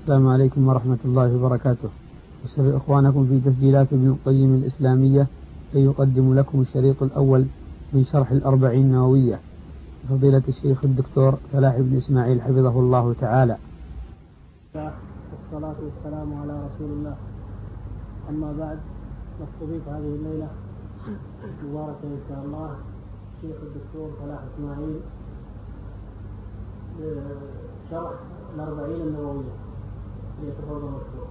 السلام عليكم ورحمة الله وبركاته. أسر إخوانكم في تسجيلات ابن القيم الإسلامية يقدم لكم الشريط الأول من شرح الأربعين النووية فضيلة الشيخ الدكتور فلاح بن إسماعيل حفظه الله تعالى. والصلاة والسلام على رسول الله. أما بعد، نستضيف هذه الليلة مباركة إن شاء الله الشيخ الدكتور فلاح إسماعيل شرح الأربعين النووية. ليتفضل مشكور.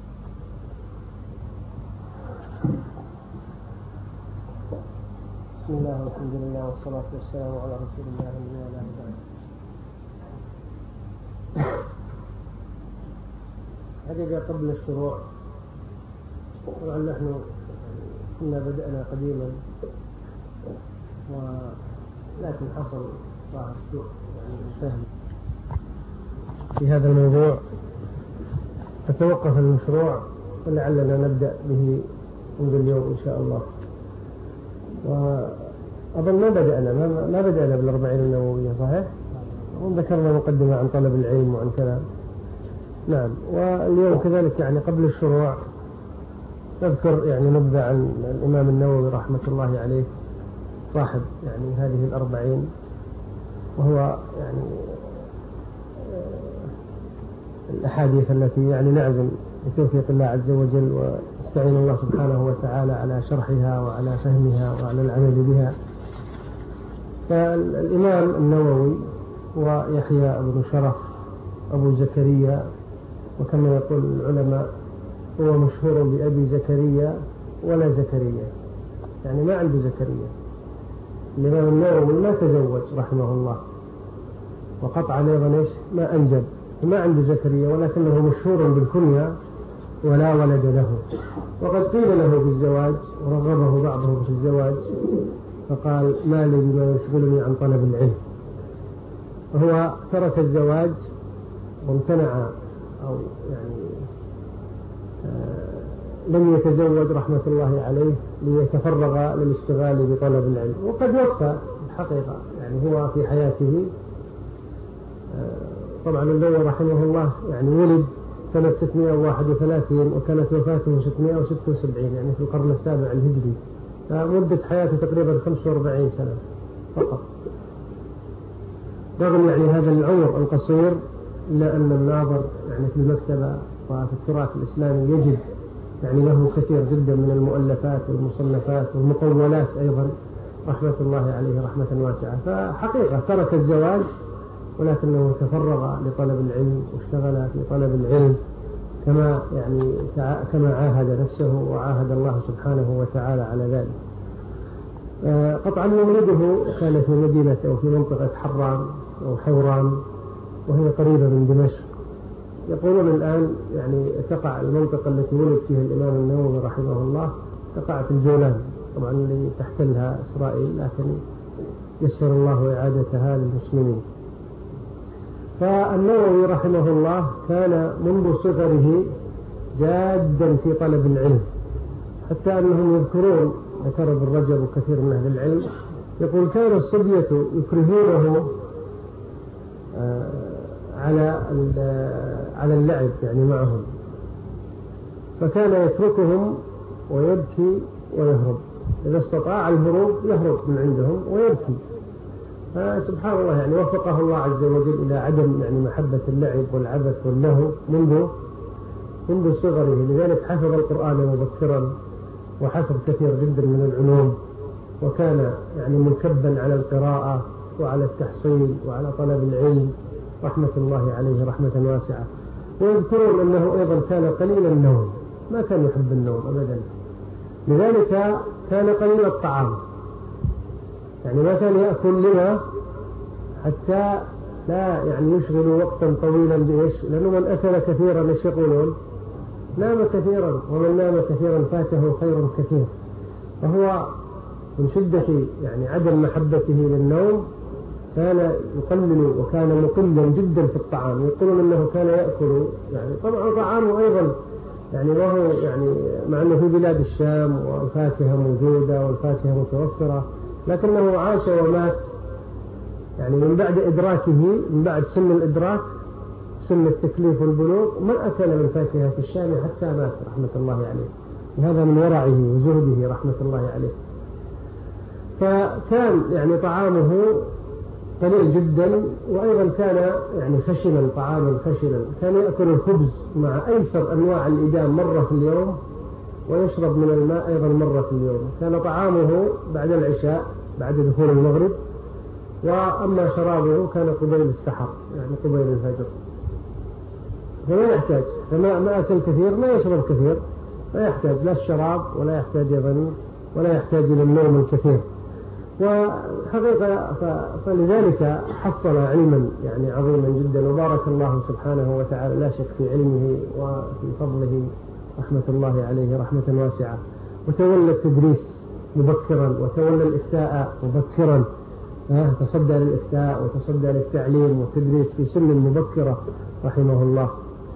بسم الله والحمد لله والصلاة والسلام على رسول الله وعلى آله وصحبه. حقيقة قبل الشروع طبعا نحن كنا بدأنا قديما ولكن حصل صراحة سوء الفهم في هذا الموضوع فتوقف المشروع ولعلنا نبدأ به منذ اليوم إن شاء الله. وأظن ما بدأنا بالأربعين النووية صحيح؟ وذكرنا مقدمة عن طلب العلم وعن كلام. نعم، واليوم كذلك يعني قبل الشروع نذكر يعني نبذة عن الإمام النووي رحمة الله عليه صاحب يعني هذه الأربعين، وهو يعني الأحاديث التي يعني نعزم بتوفيق الله عز وجل واستعين الله سبحانه وتعالى على شرحها وعلى فهمها وعلى العمل بها. فالإمام النووي هو يحيى بن شرف أبو زكريا، وكما يقول العلماء هو مشهور بأبي زكريا ولا زكريا، يعني ما عنده زكريا. الإمام النووي ما تزوج رحمه الله، وقطع أيضا ما أنجب، ما عنده زكريا، ولكنه مشهور بالكنية ولا ولد له. وقد قيل له بالزواج ورغبه بعضهم في الزواج فقال ما لي بما يشغلني عن طلب العلم. وهو ترك الزواج وامتنع أو يعني لم يتزوج رحمة الله عليه ليتفرغ للاشتغال بطلب العلم. وقد وفى الحقيقة، يعني هو في حياته طبعا النووي رحمه الله يعني ولد سنة 631 وكانت وفاته 676 يعني في القرن السابع الهجري، فمدة حياته تقريبا 45 سنة فقط. رغم يعني هذا العمر القصير إلا أن الناظر يعني في المكتبة وفي التراث الإسلامي يجد يعني له كثير جدا من المؤلفات والمصنفات والمقولات أيضا رحمة الله عليه رحمة واسعة. فحقيقة ترك الزواج ولكنه تفرغ لطلب العلم واشتغل في طلب العلم كما عاهد نفسه وعاهد الله سبحانه وتعالى على ذلك. قطعا مولده كان في مدينة أو في منطقة حران أو حوران، وهي قريبة من دمشق. يقولون الآن يعني تقع المنطقة التي ولد فيها الإمام النووي رحمه الله تقع في الجولان، طبعا اللي تحتلها إسرائيل، لكن يسر الله إعادتها للمسلمين. فالنووي رحمه الله كان منذ صغره جادا في طلب العلم، حتى أنهم يذكرون ذكر ابن رجب وكثير من أهل العلم يقول كان الصبية يكرهونه على اللعب يعني معهم، فكان يتركهم ويبكي ويهرب، إذا استطاع الهروب يهرب من عندهم ويبكي. فسبحان الله يعني وفقه الله عز وجل إلى عدم يعني محبة اللعب والعبث واللهو منذ صغره. لذلك حفظ القرآن مبكرا وحفظ كثير جدا من العلوم، وكان يعني مكبا على القراءة وعلى التحصيل وعلى طلب العلم رحمة الله عليه رحمة واسعة. ويذكرون أنه أيضا كان قليل النوم، ما كان يحب النوم أبدا، لذلك كان قليل الطعام، يعني ما كان يأكل لما حتى لا يعني يشغل وقتا طويلا بإيش، لأنه من أكل كثيرا إيش يقولون نام كثيرا، ومن نام كثيرا فاته خير كثير. فهو من شدة يعني عدم محبته للنوم كان يقلل وكان مقلا جدا في الطعام. يقولون أنه كان يأكل يعني طبعا طعامه أيضا يعني وهو يعني مع أنه في بلاد الشام والفاكهة موجودة والفاكهة متوفرة، لكنه عاش ومات يعني من بعد إدراكه، من بعد سن الإدراك سن التكليف والبلوغ ما أكل من فاكهة الشام حتى مات رحمة الله عليه، وهذا من ورعه وزهده رحمة الله عليه. فكان يعني طعامه قليل جدا، وأيضا كان يعني خشنا، طعاما خشنا، كان يأكل الخبز مع أيسر أنواع الإدام مرة في اليوم، ويشرب من الماء أيضا مرة في اليوم. كان طعامه بعد العشاء بعد دخول المغرب، وأما شرابه كان قبيل السحر يعني قبيل الفجر. فما يحتاج، ما أكل كثير، ما يشرب كثير، لا يحتاج لا الشراب ولا يحتاج أيضا ولا يحتاج إلى النوم الكثير. وحقيقة فلذلك حصل علما يعني عظيما جدا، وبارك الله سبحانه وتعالى لا شك في علمه وفي فضله رحمة الله عليه رحمة واسعة. وتولى التدريس مبكرا، وتولى الإفتاء مبكرا، تصدى للإفتاء وتصدى للتعليم والتدريس في سن مبكرة رحمه الله.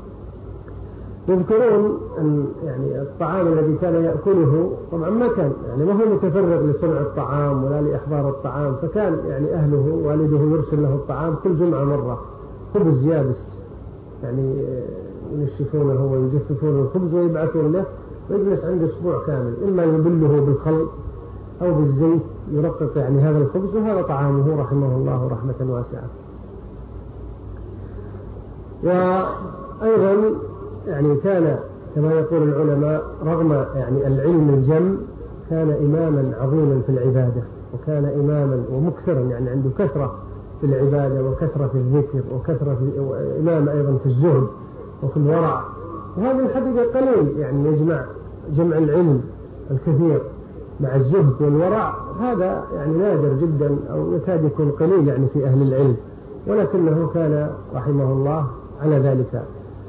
يذكرون أن يعني الطعام الذي كان يأكله طبعا ما كان يعني ما هو متفرغ لصنع الطعام ولا لإحضار الطعام، فكان يعني أهله والده يرسل له الطعام كل جمعة مرة، خبز يابس يعني ينشفونه ويجففون الخبز ويبعثون له، ويجلس عنده أسبوع كامل، إما يبله بالخل أو بالزيت يرقق يعني هذا الخبز، وهذا طعامه رحمه الله رحمة واسعة. وأيضا يعني كان كما يقول العلماء رغم يعني العلم الجم كان إماما عظيما في العبادة، وكان إماما ومكثرا يعني عنده كثرة في العبادة وكثرة في الذكر وكثرة في إمام أيضا في الزهد وفي الورع. وهذه الحقيقة قليل يعني يجمع جمع العلم الكثير مع الزهد والورع، هذا يعني نادر جدا أو يكاد يكون قليل يعني في أهل العلم، ولكنه كان رحمه الله على ذلك.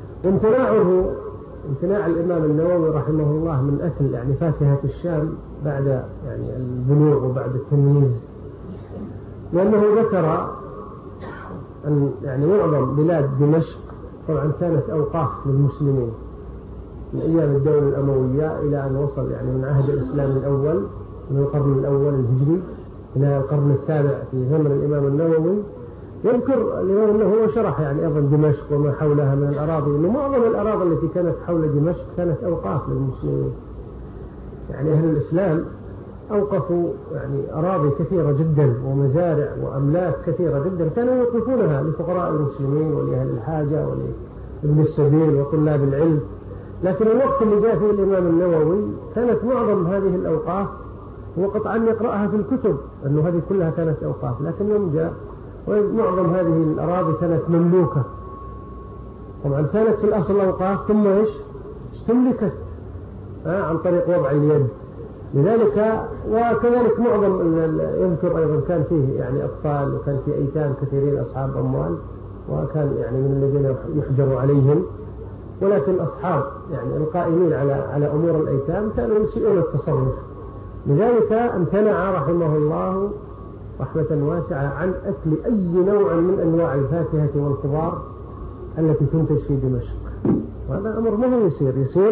امتناع الإمام النووي رحمه الله من أكل يعني فاكهة الشام بعد يعني البلوغ وبعد التمييز، لأنه ذكر أن يعني معظم بلاد دمشق طبعا كانت أوقاف للمسلمين من أيام الدولة الأموية إلى أن وصل يعني من عهد الإسلام الأول من القرن الأول الهجري إلى القرن السابع في زمن الإمام النووي. يذكر الإمام أنه هو شرح يعني أيضا دمشق وما حولها من الأراضي، إنه معظم الأراضي التي كانت حول دمشق كانت أوقاف للمسلمين، يعني أهل الإسلام أوقفوا يعني أراضي كثيرة جدا ومزارع وأملاك كثيرة جدا كانوا يوقفونها لفقراء المسلمين ولأهل الحاجة ولابن السبيل وطلاب العلم. لكن الوقت اللي جاء فيه الإمام النووي كانت معظم هذه الأوقاف هو قطعا يقرأها في الكتب أنه هذه كلها كانت أوقاف، لكن يوم جاء ومعظم هذه الأراضي كانت مملوكة، طبعا كانت في الأصل أوقاف ثم استملكت عن طريق وضع اليد. لذلك وكذلك معظم يذكر أيضا كان فيه يعني أطفال وكان فيه أيتام كثيرين أصحاب أموال، وكان يعني من الذين يحجر عليهم، ولكن أصحاب يعني القائمين على أمور الأيتام كانوا يسيئون التصرف. لذلك امتنع رحمه الله رحمة واسعة عن أكل أي نوع من أنواع الفاكهة والخضار التي تنتج في دمشق. وهذا أمر ما هو يصير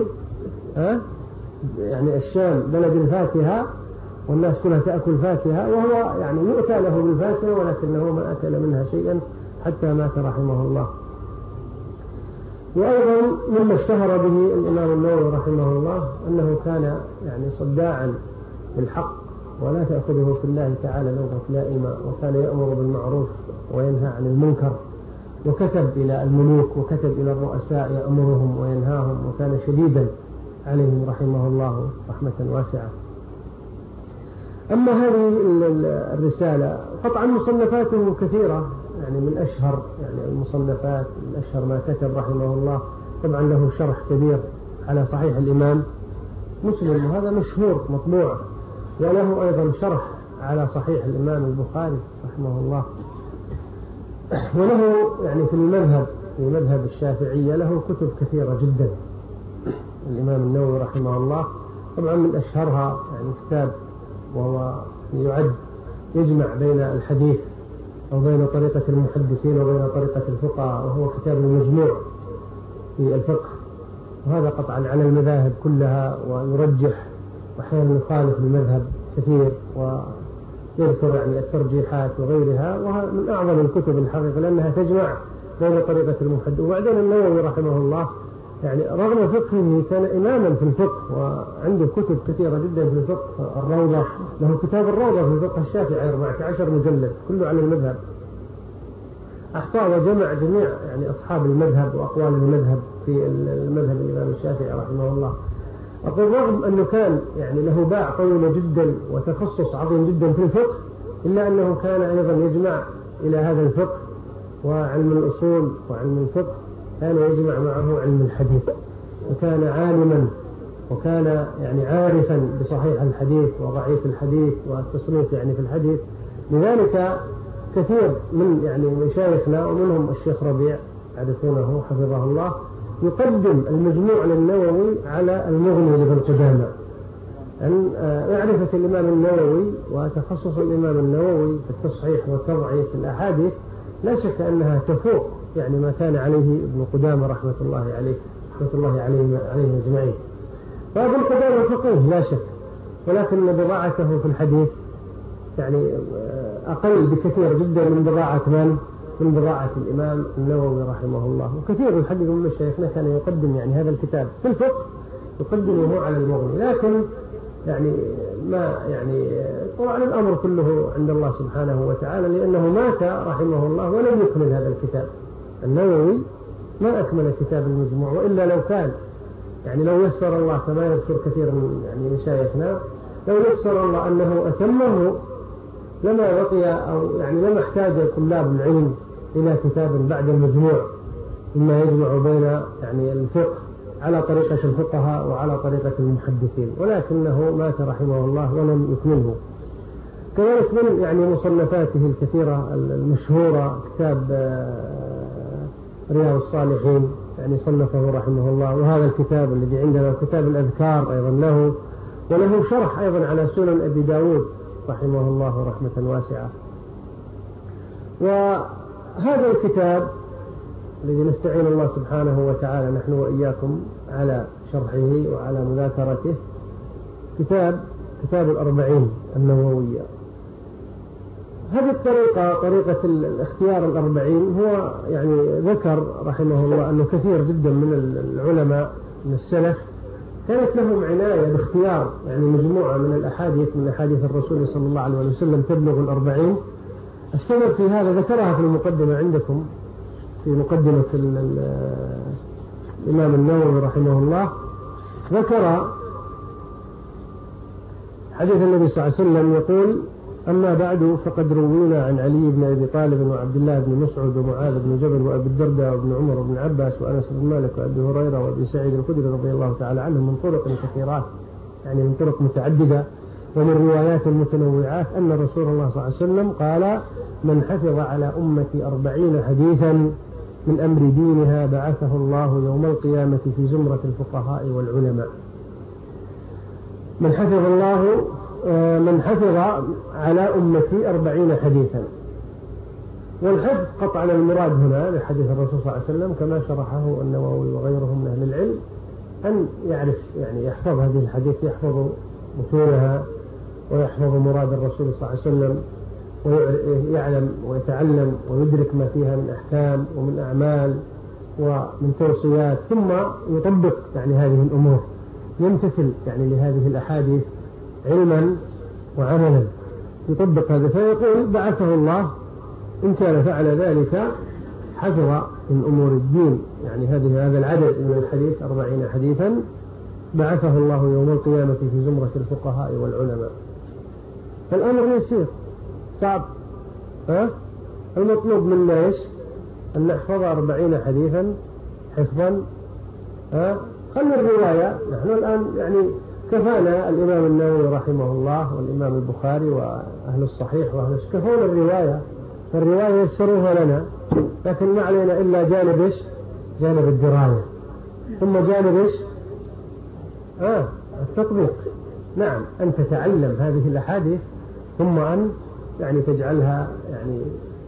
يعني الشام بلد الفاكهة والناس كلها تأكل فاكهة، وهو يعني يؤتى له بالفاكهة ولكنه ما أكل منها شيئا حتى مات رحمه الله. وأيضا مما اشتهر به الإمام النووي رحمه الله أنه كان يعني صداعا بالحق ولا تأخذه في الله تعالى لومة لائمة، وكان يأمر بالمعروف وينهى عن المنكر، وكتب إلى الملوك وكتب إلى الرؤساء يأمرهم وينهاهم، وكان شديدا عليهم رحمه الله رحمة واسعة. أما هذه الرسالة قطعا مصنفاته كثيرة، يعني من أشهر يعني المصنفات من أشهر ما كتب رحمه الله طبعا له شرح كبير على صحيح الإمام مسلم، وهذا مشهور مطبوع، وله أيضا شرح على صحيح الإمام البخاري رحمه الله، وله يعني في مذهب الشافعية له كتب كثيرة جدا الإمام النووي رحمه الله. طبعا من أشهرها يعني كتاب وهو يجمع بين الحديث أو بين طريقة المحدثين وبين طريقة الفقهاء، وهو كتاب المجموع في الفقه، وهذا قطعا على المذاهب كلها ويرجح وأحيانا يخالف المذهب كثير ويذكر يعني الترجيحات وغيرها، وهذا من أعظم الكتب الحقيقة لأنها تجمع بين طريقة المحدث. وبعدين النووي رحمه الله يعني رغم فقهه كان إماما في الفقه، وعنده كتب كثيرة جدا في الفقه. الروضة، له كتاب الروضة في الفقه الشافعي 14 مجلد كله عن المذهب، أحصى وجمع جميع يعني أصحاب المذهب وأقوال المذهب في المذهب الإمام الشافعي رحمه الله. أقول رغم أنه كان يعني له باع طويلة جدا وتخصص عظيم جدا في الفقه، إلا أنه كان أيضا يجمع إلى هذا الفقه وعلم الأصول وعلم الفقه، كان يجمع معه علم الحديث، وكان عالما وكان يعني عارفا بصحيح الحديث وضعيف الحديث والتصنيف يعني في الحديث. لذلك كثير من يعني مشايخنا ومنهم الشيخ ربيع يعرفونه حفظه الله يقدم المجموع للنووي على المغني لابن قدامة. أن معرفة الإمام النووي وتخصص الإمام النووي في التصحيح وتضعيف الأحاديث لا شك أنها تفوق يعني ما كان عليه ابن قدامة رحمة الله عليه أجمعين. فابن قدامة فقيه لا شك، ولكن بضاعته في الحديث يعني أقل بكثير جدا من بضاعة الإمام النووي رحمه الله. وكثير الحديث من مشايخنا كان يقدم يعني هذا الكتاب في الفقه يقدمه على المغني، لكن يعني ما يعني طبعا الأمر كله عند الله سبحانه وتعالى، لأنه مات رحمه الله ولم يكمل هذا الكتاب. النووي ما أكمل كتاب المجموع، وإلا لو كان يعني لو يسر الله كما يذكر كثير من يعني مشايخنا، لو يسر الله أنه أتمه لما بقي أو يعني لما احتاج طلاب العلم إلى كتاب بعد المجموع مما يجمع بين يعني الفقه على طريقة الفقهاء وعلى طريقة المحدثين، ولكنه مات رحمه الله ولم يكمله. كذلك من يعني مصنفاته الكثيرة المشهورة كتاب رياض الصالحين يعني صنفه رحمه الله، وهذا الكتاب الذي عندنا كتاب الأذكار أيضا له، وله شرح أيضا على سنن أبي داود رحمه الله رحمة واسعة. وهذا الكتاب الذي نستعين الله سبحانه وتعالى نحن وإياكم على شرحه وعلى مذاكرته كتاب الأربعين النووية. هذه الطريقة، طريقة الاختيار الأربعين، هو يعني ذكر رحمه الله أنه كثير جدا من العلماء من السلف كانت لهم عناية باختيار يعني مجموعة من الأحاديث من أحاديث الرسول صلى الله عليه وسلم تبلغ الأربعين. السبب في هذا ذكرها في المقدمة عندكم، في مقدمة الإمام النووي رحمه الله، ذكر حديث النبي صلى الله عليه وسلم يقول: أما بعد فقد روينا عن علي بن أبي طالب وعبد الله بن مسعود ومعاذ بن جبل وأبي الدرداء وابن عمر وابن عباس وأنس بن مالك وأبي هريرة وأبي سعيد الخدري رضي الله تعالى عنهم من طرق كثيرات يعني من طرق متعددة ومن روايات متنوعات أن رسول الله صلى الله عليه وسلم قال: من حفظ على أمتي 40 حديثا من أمر دينها بعثه الله يوم القيامة في زمرة الفقهاء والعلماء. من حفظ على أمتي 40 حديثا. والحفظ قطعا المراد هنا بحديث الرسول صلى الله عليه وسلم كما شرحه النووي وغيرهم من أهل العلم، أن يعرف يعني يحفظ هذه الحديث، يحفظ متونها ويحفظ مراد الرسول صلى الله عليه وسلم، ويعلم ويتعلم ويدرك ما فيها من أحكام ومن أعمال ومن توصيات، ثم يطبق يعني هذه الأمور، يمتثل يعني لهذه الأحاديث علما وعملا، يطبق هذا. فيقول: بعثه الله إن كان فعل ذلك حفظ من أمور الدين يعني هذا العدد من الحديث 40 حديثا بعثه الله يوم القيامة في زمرة الفقهاء والعلماء. فالأمر يسير صعب، المطلوب منا إيش؟ أن نحفظ 40 حديثا حفظا. خلوا الرواية، نحن الآن يعني كفانا الإمام النووي رحمه الله والإمام البخاري وأهل الصحيح وأهل كفونا الرواية، فالرواية يسروها لنا، لكن ما علينا إلا جانب الدراية، ثم جانب التطبيق. نعم، أن تتعلم هذه الأحاديث ثم أن يعني تجعلها يعني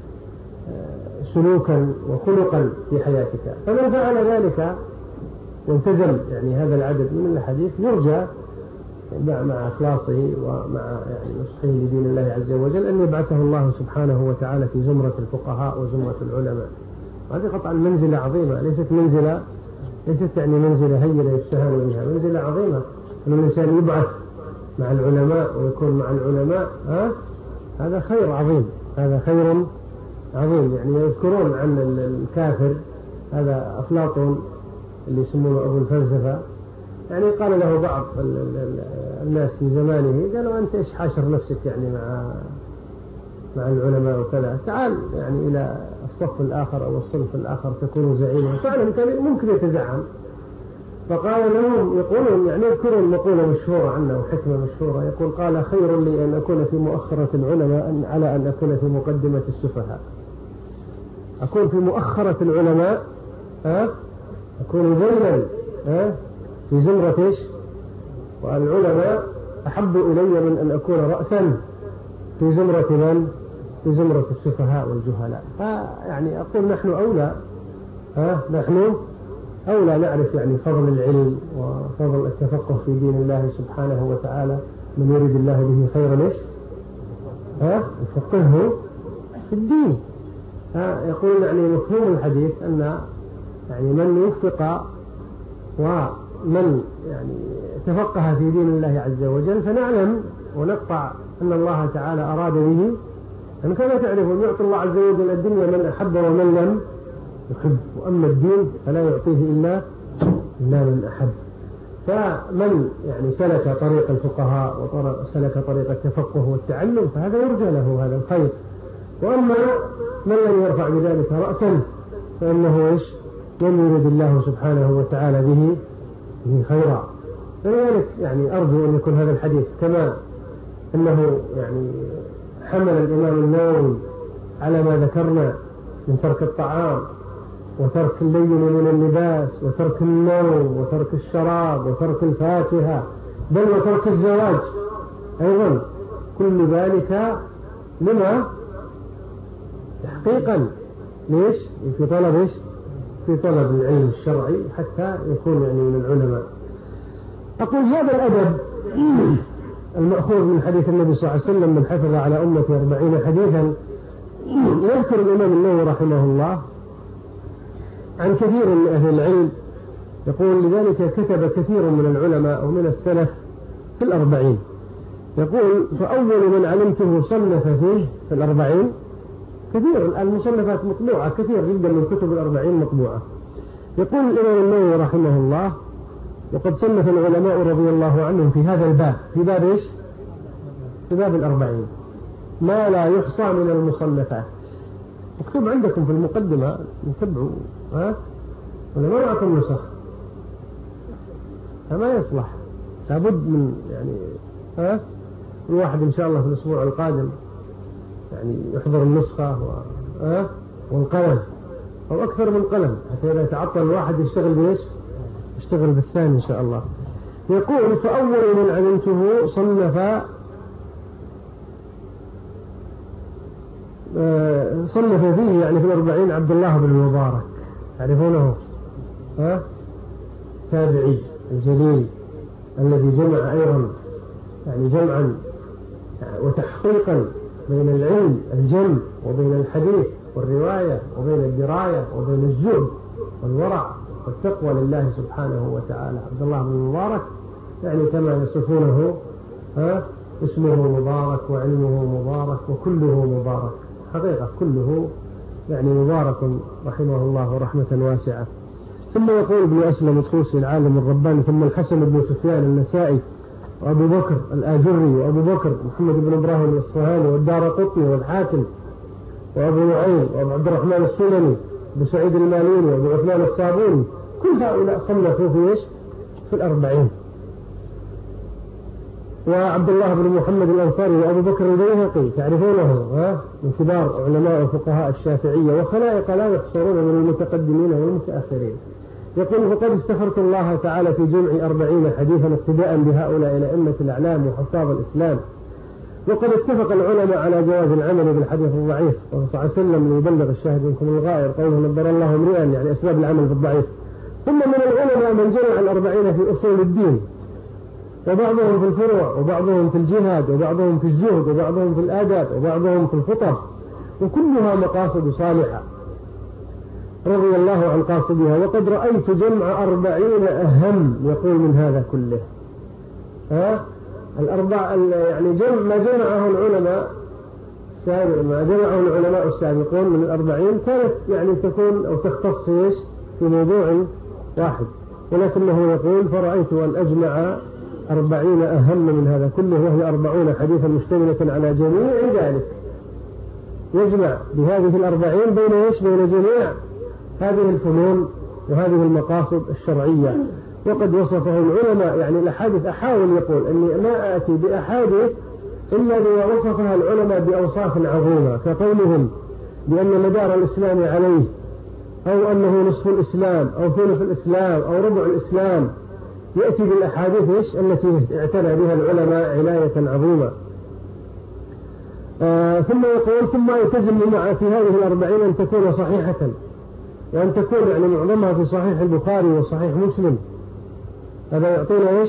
سلوكا وخلقا في حياتك. فمن فعل ذلك والتزم يعني هذا العدد من الحديث يرجى مع إخلاصه ومع يعني نصحه لدين الله عز وجل أن يبعثه الله سبحانه وتعالى في زمرة الفقهاء وزمرة العلماء. هذه قطعا منزلة عظيمة، ليست يعني منزلة هينة يستهان بها، منزلة عظيمة أن الإنسان يبعث مع العلماء ويكون مع العلماء. هذا خير عظيم، هذا خير عظيم. يعني يذكرون عن الكافر هذا أفلاطون اللي يسمونه أبو الفلسفة، يعني قال له بعض الناس في زمانه، قالوا أنت إيش حاشر نفسك يعني مع العلماء وكذا، تعال يعني إلى الصف الآخر أو الصنف الآخر تكون زعيما. فعلا كان ممكن يتزعم. فقال لهم، يقولون يعني يذكرون مقولة مشهورة عنه وحكمة مشهورة، يقول قال خير لي أن أكون في مؤخرة العلماء على أن أكون في مقدمة السفهاء. أكون في مؤخرة العلماء أكون ذيلا في زمرة إيش؟ والعلماء أحب إلي من أن أكون رأسا في زمرة من؟ في زمرة السفهاء والجهلاء. يعني أقول نحن أولى، نحن أولى نعرف يعني فضل العلم وفضل التفقه في دين الله سبحانه وتعالى. من يريد الله به خيرا إيش؟ يفقهه في الدين. يقول يعني مفهوم الحديث أن يعني من وفق ومن يعني تفقه في دين الله عز وجل، فنعلم ونقطع أن الله تعالى أراد به أن كما تعرفون يعطي الله عز وجل الدنيا من أحب ومن لم يحب، وأما الدين فلا يعطيه إلا من أحب. فمن يعني سلك طريق الفقهاء وسلك طريق التفقه والتعلم فهذا يرجى له هذا الخير. وأما من لم يرفع بذلك رأسا فإنه إيش؟ لم يرد الله سبحانه وتعالى به خيرا. فلذلك يعني أرجو أن يكون هذا الحديث كما أنه يعني حمل الإمام النووي على ما ذكرنا من ترك الطعام وترك اللين من اللباس وترك النوم وترك الشراب وترك الفاكهة بل وترك الزواج أيضا، كل ذلك لما تحقيقا ليش؟ في طلب إيش؟ في طلب العلم الشرعي حتى يكون يعني من العلماء. أقول هذا الأدب المأخوذ من حديث النبي صلى الله عليه وسلم من حفظ على أمتي 40 حديثا. يذكر الإمام النووي رحمه الله عن كثير من أهل العلم، يقول لذلك كتب كثير من العلماء ومن السلف في 40. يقول فأول من علمته صنف فيه في 40 كثير، المصنفات مطبوعة كثير جدا من كتب 40 مطبوعة. يقول الإمام النووي رحمه الله وقد صنف العلماء رضي الله عنهم في هذا الباب، في باب إيش؟ في باب 40 ما لا يحصى من المصنفات. مكتوب عندكم في المقدمة، نتبعوا ولا ما معكم نسخ؟ فما يصلح، لابد من يعني الواحد إن شاء الله في الأسبوع القادم يعني يحضر النسخة والقلم أو أكثر من قلم حتى إذا يتعطل الواحد يشتغل بإيش؟ يشتغل بالثاني إن شاء الله. يقول فأول من علمته صنف فيه يعني في 40 عبد الله بن المبارك، تعرفونه؟ تابعي الجليل الذي جمع أيضا يعني جمعا وتحقيقا بين العلم الجم وبين الحديث والرواية وبين الدراية وبين الزهد والورع والتقوى لله سبحانه وتعالى. عبد الله بن المبارك يعني كما يصفونه اسمه مبارك وعلمه مبارك وكله مبارك، حقيقة كله يعني مبارك رحمه الله رحمة واسعة. ثم يقول ابن أسلم الطوسي العالم الرباني، ثم الحسن بن سفيان النسائي وأبو بكر الآجري وأبو بكر محمد بن إبراهيم الإصفهاني والدارقطني والحاكم وأبو نعيم وأبو عبد الرحمن السلمي بسعيد الماليني وأبو عثمان الصابوني، كل هؤلاء صنفوا في إيش؟ في 40. وعبد الله بن محمد الأنصاري وأبو بكر البيهقي تعرفونه من كبار علماء وفقهاء الشافعية وخلائق لا يحصرون من المتقدمين والمتأخرين. يقول فقد استخرت الله تعالى في جمع 40 حديثا اقتداء بهؤلاء الأئمة الأعلام وحفاظ الإسلام. وقد اتفق العلماء على جواز العمل بالحديث الضعيف، وصلى الله عليه وسلم يبلغ الشاهد منكم الغائر قوله نبر الله امرئا يعني أسباب العمل بالضعيف. ثم من العلماء من جمع 40 في أصول الدين، وبعضهم في الفروع وبعضهم في الجهاد وبعضهم في الزهد وبعضهم في الآداب وبعضهم في الخطب، وكلها مقاصد صالحة. رضي الله عن قاصدها. وقد رأيت جمع 40 أهم يقول من هذا كله. يعني ما جمعه العلماء السابقون من 40 كانت يعني تكون أو تختص في موضوع واحد، ولكنه يقول فرأيت أن أجمع 40 أهم من هذا كله، وهي 40 حديثا مشتملة على جميع ذلك. يجمع بهذه 40 بين جميع هذه الفنون وهذه المقاصد الشرعية. وقد وصفه العلماء يعني الأحاديث، أحاول يقول أني ما آتي بأحاديث إلا بما وصفها العلماء بأوصاف عظيمة، كقولهم بأن مدار الإسلام عليه، أو أنه نصف الإسلام أو ثلث الإسلام أو ربع الإسلام. يأتي بالأحاديث التي اعتنى بها العلماء عناية عظيمة. ثم يقول ثم يلتزم في هذه 40 أن تكون صحيحة، وأن تكون يعني معظمها في صحيح البخاري وصحيح مسلم. هذا يعطينا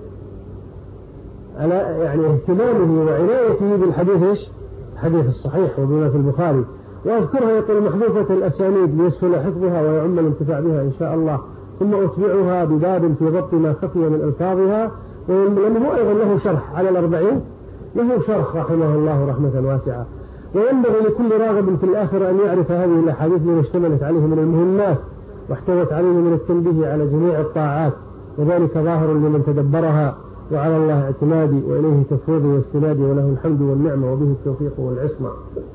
على يعني اهتمامه وعنايته بالحديث الحديث الصحيح وبما في البخاري. وأذكرها يقول محذوفة الأسانيد ليسهل حفظها ويعم الانتفاع بها إن شاء الله. ثم أتبعها بباب في ضبط ما خفي من ألفاظها. ولأنه أيضا له شرح على 40، له شرح رحمه الله رحمة واسعة. وينبغي لكل راغب في الآخرة أن يعرف هذه الأحاديث لما اشتملت عليه من المهمات واحتوت عليه من التنبيه على جميع الطاعات، وذلك ظاهر لمن تدبرها وعلى الله اعتمادي وإليه تفويضي واستنادي، وله الحمد والنعمة وبه التوفيق والعصمة.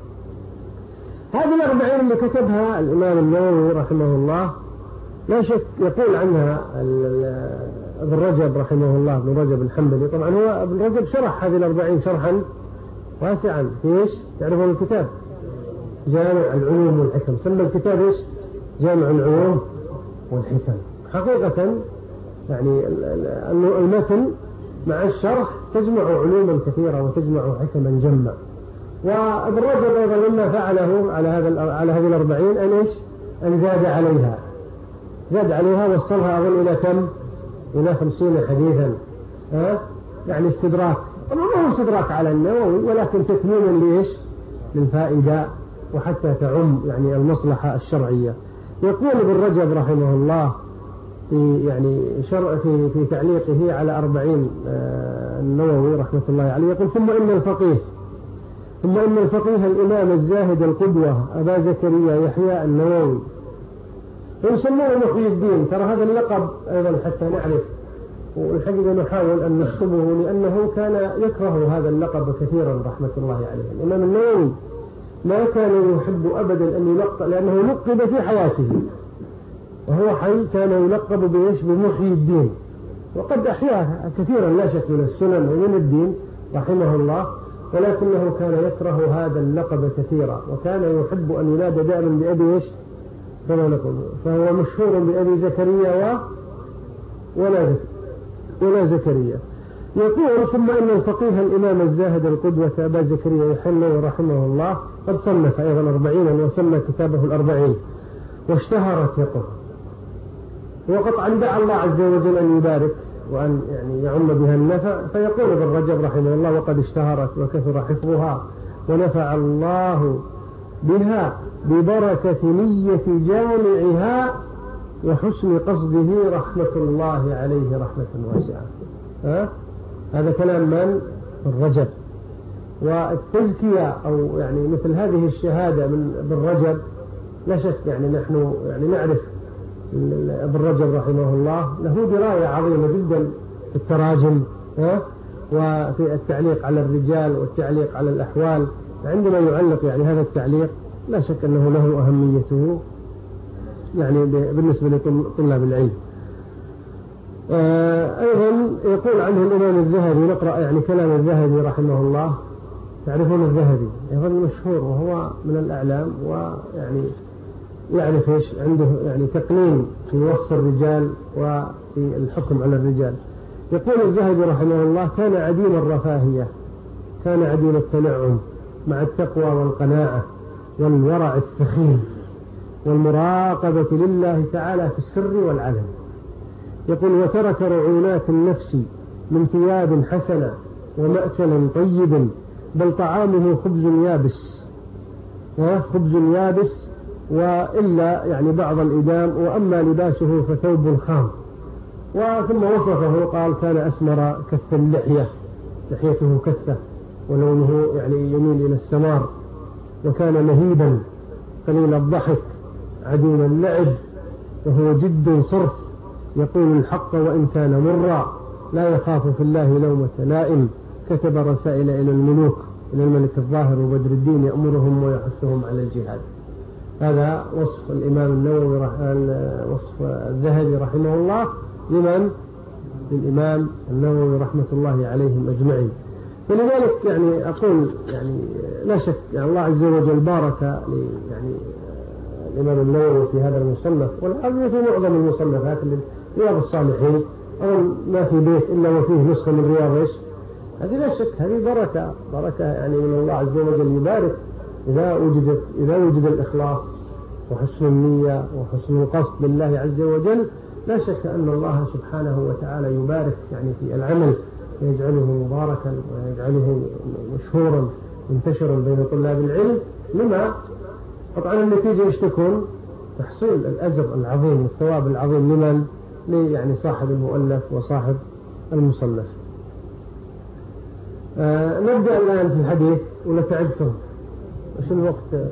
هذه 40 اللي كتبها الإمام النووي رحمه الله لا شك يقول عنها ابن رجب رحمه الله، ابن رجب الحنبلي. طبعا هو ابن رجب شرح هذه 40 شرحا واسعا في تعرفون الكتاب جامع العلوم والحكم. سمى الكتاب جامع العلوم والحكم. حقيقة يعني المتن مع الشرح تجمع علوما كثيرة وتجمع حكما جمع. وابن رجب أيضا لما فعله على هذه 40 أن زاد عليها وصلها أظن إلى كم؟ إلى 50 حديثا. يعني استدراك، طبعا ما هو استدراك على النووي، ولكن تكميل للفائدة وحتى تعم يعني المصلحة الشرعية. يقول ابن رجب رحمه الله في تعليقه على 40 النووي رحمة الله عليه، يقول ثم إن الفقيه الإمام الزاهد القدوة أبا زكريا يحيى النووي يسمونه محي الدين. ترى هذا اللقب أيضا حتى نعرف، والحقيقة نحاول أن نكتبه لأنه كان يكره هذا اللقب كثيرا رحمة الله عليه. الإمام النووي ما كان يحب أبدا أن يلقب، لأنه لقب في حياته وهو حي كان يلقب بمحي الدين، وقد أحياه كثيرا لا شك من السنن ومن الدين رحمه الله، ولكنه كان يكره هذا اللقب كثيرا، وكان يحب أن ينادى دائما بأبي كما نقول. فهو مشهور بأبي زكريا ولا زكريا. يقول ثم إن الفقيه الإمام الزاهد القدوة أبا زكريا يحيى رحمه الله قد صنف أيضا 40 وسمى كتابه 40 واشتهرت يقول. وقطعا دعا الله عز وجل أن يبارك وأن يعني يعم بها النفع. فيقول ابن رجب رحمه الله وقد اشتهرت وكثر حفظها ونفع الله بها ببركة نية جامعها وحسن قصده رحمة الله عليه رحمة واسعة. هذا كلام من الرجب. والتزكية أو يعني مثل هذه الشهادة من ابن رجب لا شك يعني نحن يعني نعرف ابن رجب رحمه الله له دراية عظيمة جدا في التراجم وفي التعليق على الرجال والتعليق على الأحوال. عندما يعلق يعني هذا التعليق لا شك أنه له أهميته يعني بالنسبة لطلاب العلم. أيضا يقول عنه الإمام الذهبي، نقرأ يعني كلام الذهبي رحمه الله. تعرفون الذهبي أيضا مشهور وهو من الأعلام، ويعني يعرف عنده يعني تقنين في وصف الرجال وفي الحكم على الرجال. يقول الذهبي رحمه الله كان عديم الرفاهية، كان عديم التنعم مع التقوى والقناعة والورع الثخين والمراقبة لله تعالى في السر والعلن. يقول وترك رعونات النفس من ثياب حسنة ومأكل طيب، بل طعامه خبز يابس وإلا يعني بعض الإدام، وأما لباسه فثوب خام. وثم وصفه قال كان أسمر كث اللحية، لحيته كثة ولونه يعني يميل إلى السمار، وكان مهيبا قليل الضحك عديم اللعب، وهو جد صرف يقول الحق وإن كان مرا، لا يخاف في الله لومة لائم، كتب رسائل إلى الملوك، إلى الملك الظاهر وبدر الدين يأمرهم ويحثهم على الجهاد. هذا وصف الإمام النووي وصف الذهبي رحمه الله لمن؟ للإمام النووي رحمة الله عليهم أجمعين. فلذلك يعني أقول يعني لا شك يعني الله عز وجل بارك يعني الإمام النووي في هذا المصنف، والحديث في معظم المصنفات رياض الصالحين، أو ما في بيت إلا وفيه نسخة من رياض هذه لا شك هذه بركة يعني من الله عز وجل يبارك إذا وجد الإخلاص وحسن النية وحسن القصد لله عز وجل. لا شك أن الله سبحانه وتعالى يبارك يعني في العمل، ويجعله مباركا ويجعله مشهورا منتشرا بين طلاب العلم. لما طبعا النتيجة ايش تكون؟ تحصيل الأجر العظيم والثواب العظيم لمن؟ يعني صاحب المؤلف وصاحب المصنف. نبدأ الآن في الحديث ولا تعبتم؟ ايش الوقت؟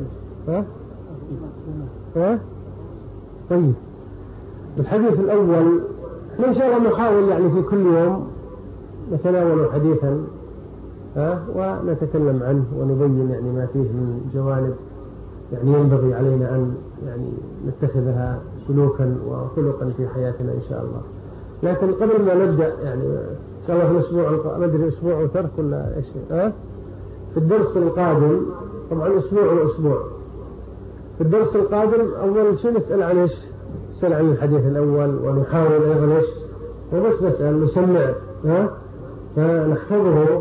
طيب الحديث الأول إن شاء الله نحاول يعني في كل يوم نتناول حديثا ونتكلم عنه ونبين يعني ما فيه من جوانب يعني ينبغي علينا أن يعني نتخذها سلوكا وخلقا في حياتنا إن شاء الله. لكن قبل ما نبدأ يعني إن شاء الله في الأسبوع مدري أسبوع وترك ولا إيش في الدرس القادم، طبعا أسبوع وأسبوع. في الدرس القادم أول شيء نسأل عن إيش؟ نسأل عن الحديث الأول، ونحاول أيضا إيش؟ وبس نسأل نسمع فنحفظه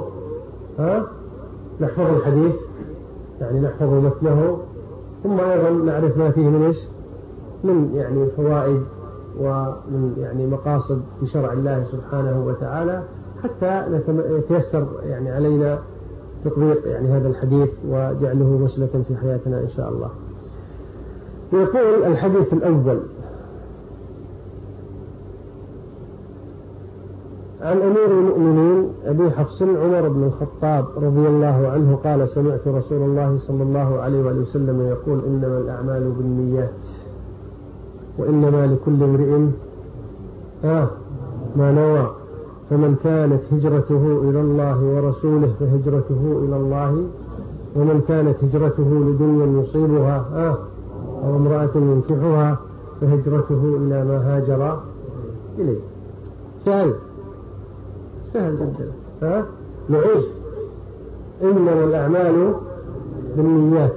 نحفظ الحديث يعني نحفظ متنه، ثم أيضا نعرف ما فيه من إيش؟ من يعني فوائد ومن يعني مقاصد في شرع الله سبحانه وتعالى، حتى يتيسر يعني علينا تطبيق يعني هذا الحديث وجعله مسلكا في حياتنا إن شاء الله. يقول الحديث الأول: عن أمير المؤمنين أبي حفص عمر بن الخطاب رضي الله عنه قال: سمعت رسول الله صلى الله عليه وآله وسلم يقول: إنما الأعمال بالنيات وإنما لكل امرئ ما نوى، فمن كانت هجرته إلى الله ورسوله فهجرته إلى الله، ومن كانت هجرته لدنيا يصيبها أو امرأة ينكحها فهجرته إلى ما هاجر إليه. سهل جدا. نعيد: إنما الأعمال بالنيات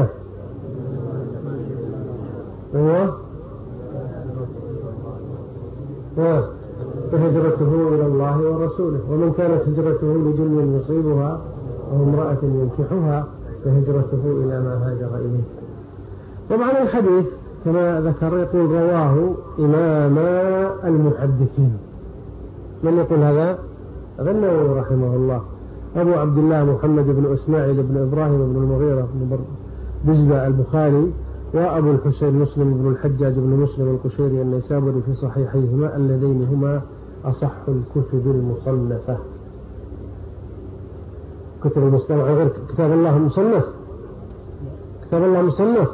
فهجرته إلى الله ورسوله، ومن كانت هجرته لدنيا يصيبها أو امرأة ينكحها فهجرته إلى ما هاجر إليه. طبعا الحديث كما ذكر يقول: رواه إمام المحدثين. من يقول هذا؟ النووي رحمه الله، أبو عبد الله محمد بن إسماعيل بن إبراهيم بن المغيرة بن بزبة البخاري، وأبو الحسين مسلم بن الحجاج بن مسلم القشيري النيسابوري في صحيحيهما اللذين هما أصح الكتب المصنفة. كتب المصنفة غير كتاب الله المصنف. كتاب الله مصنف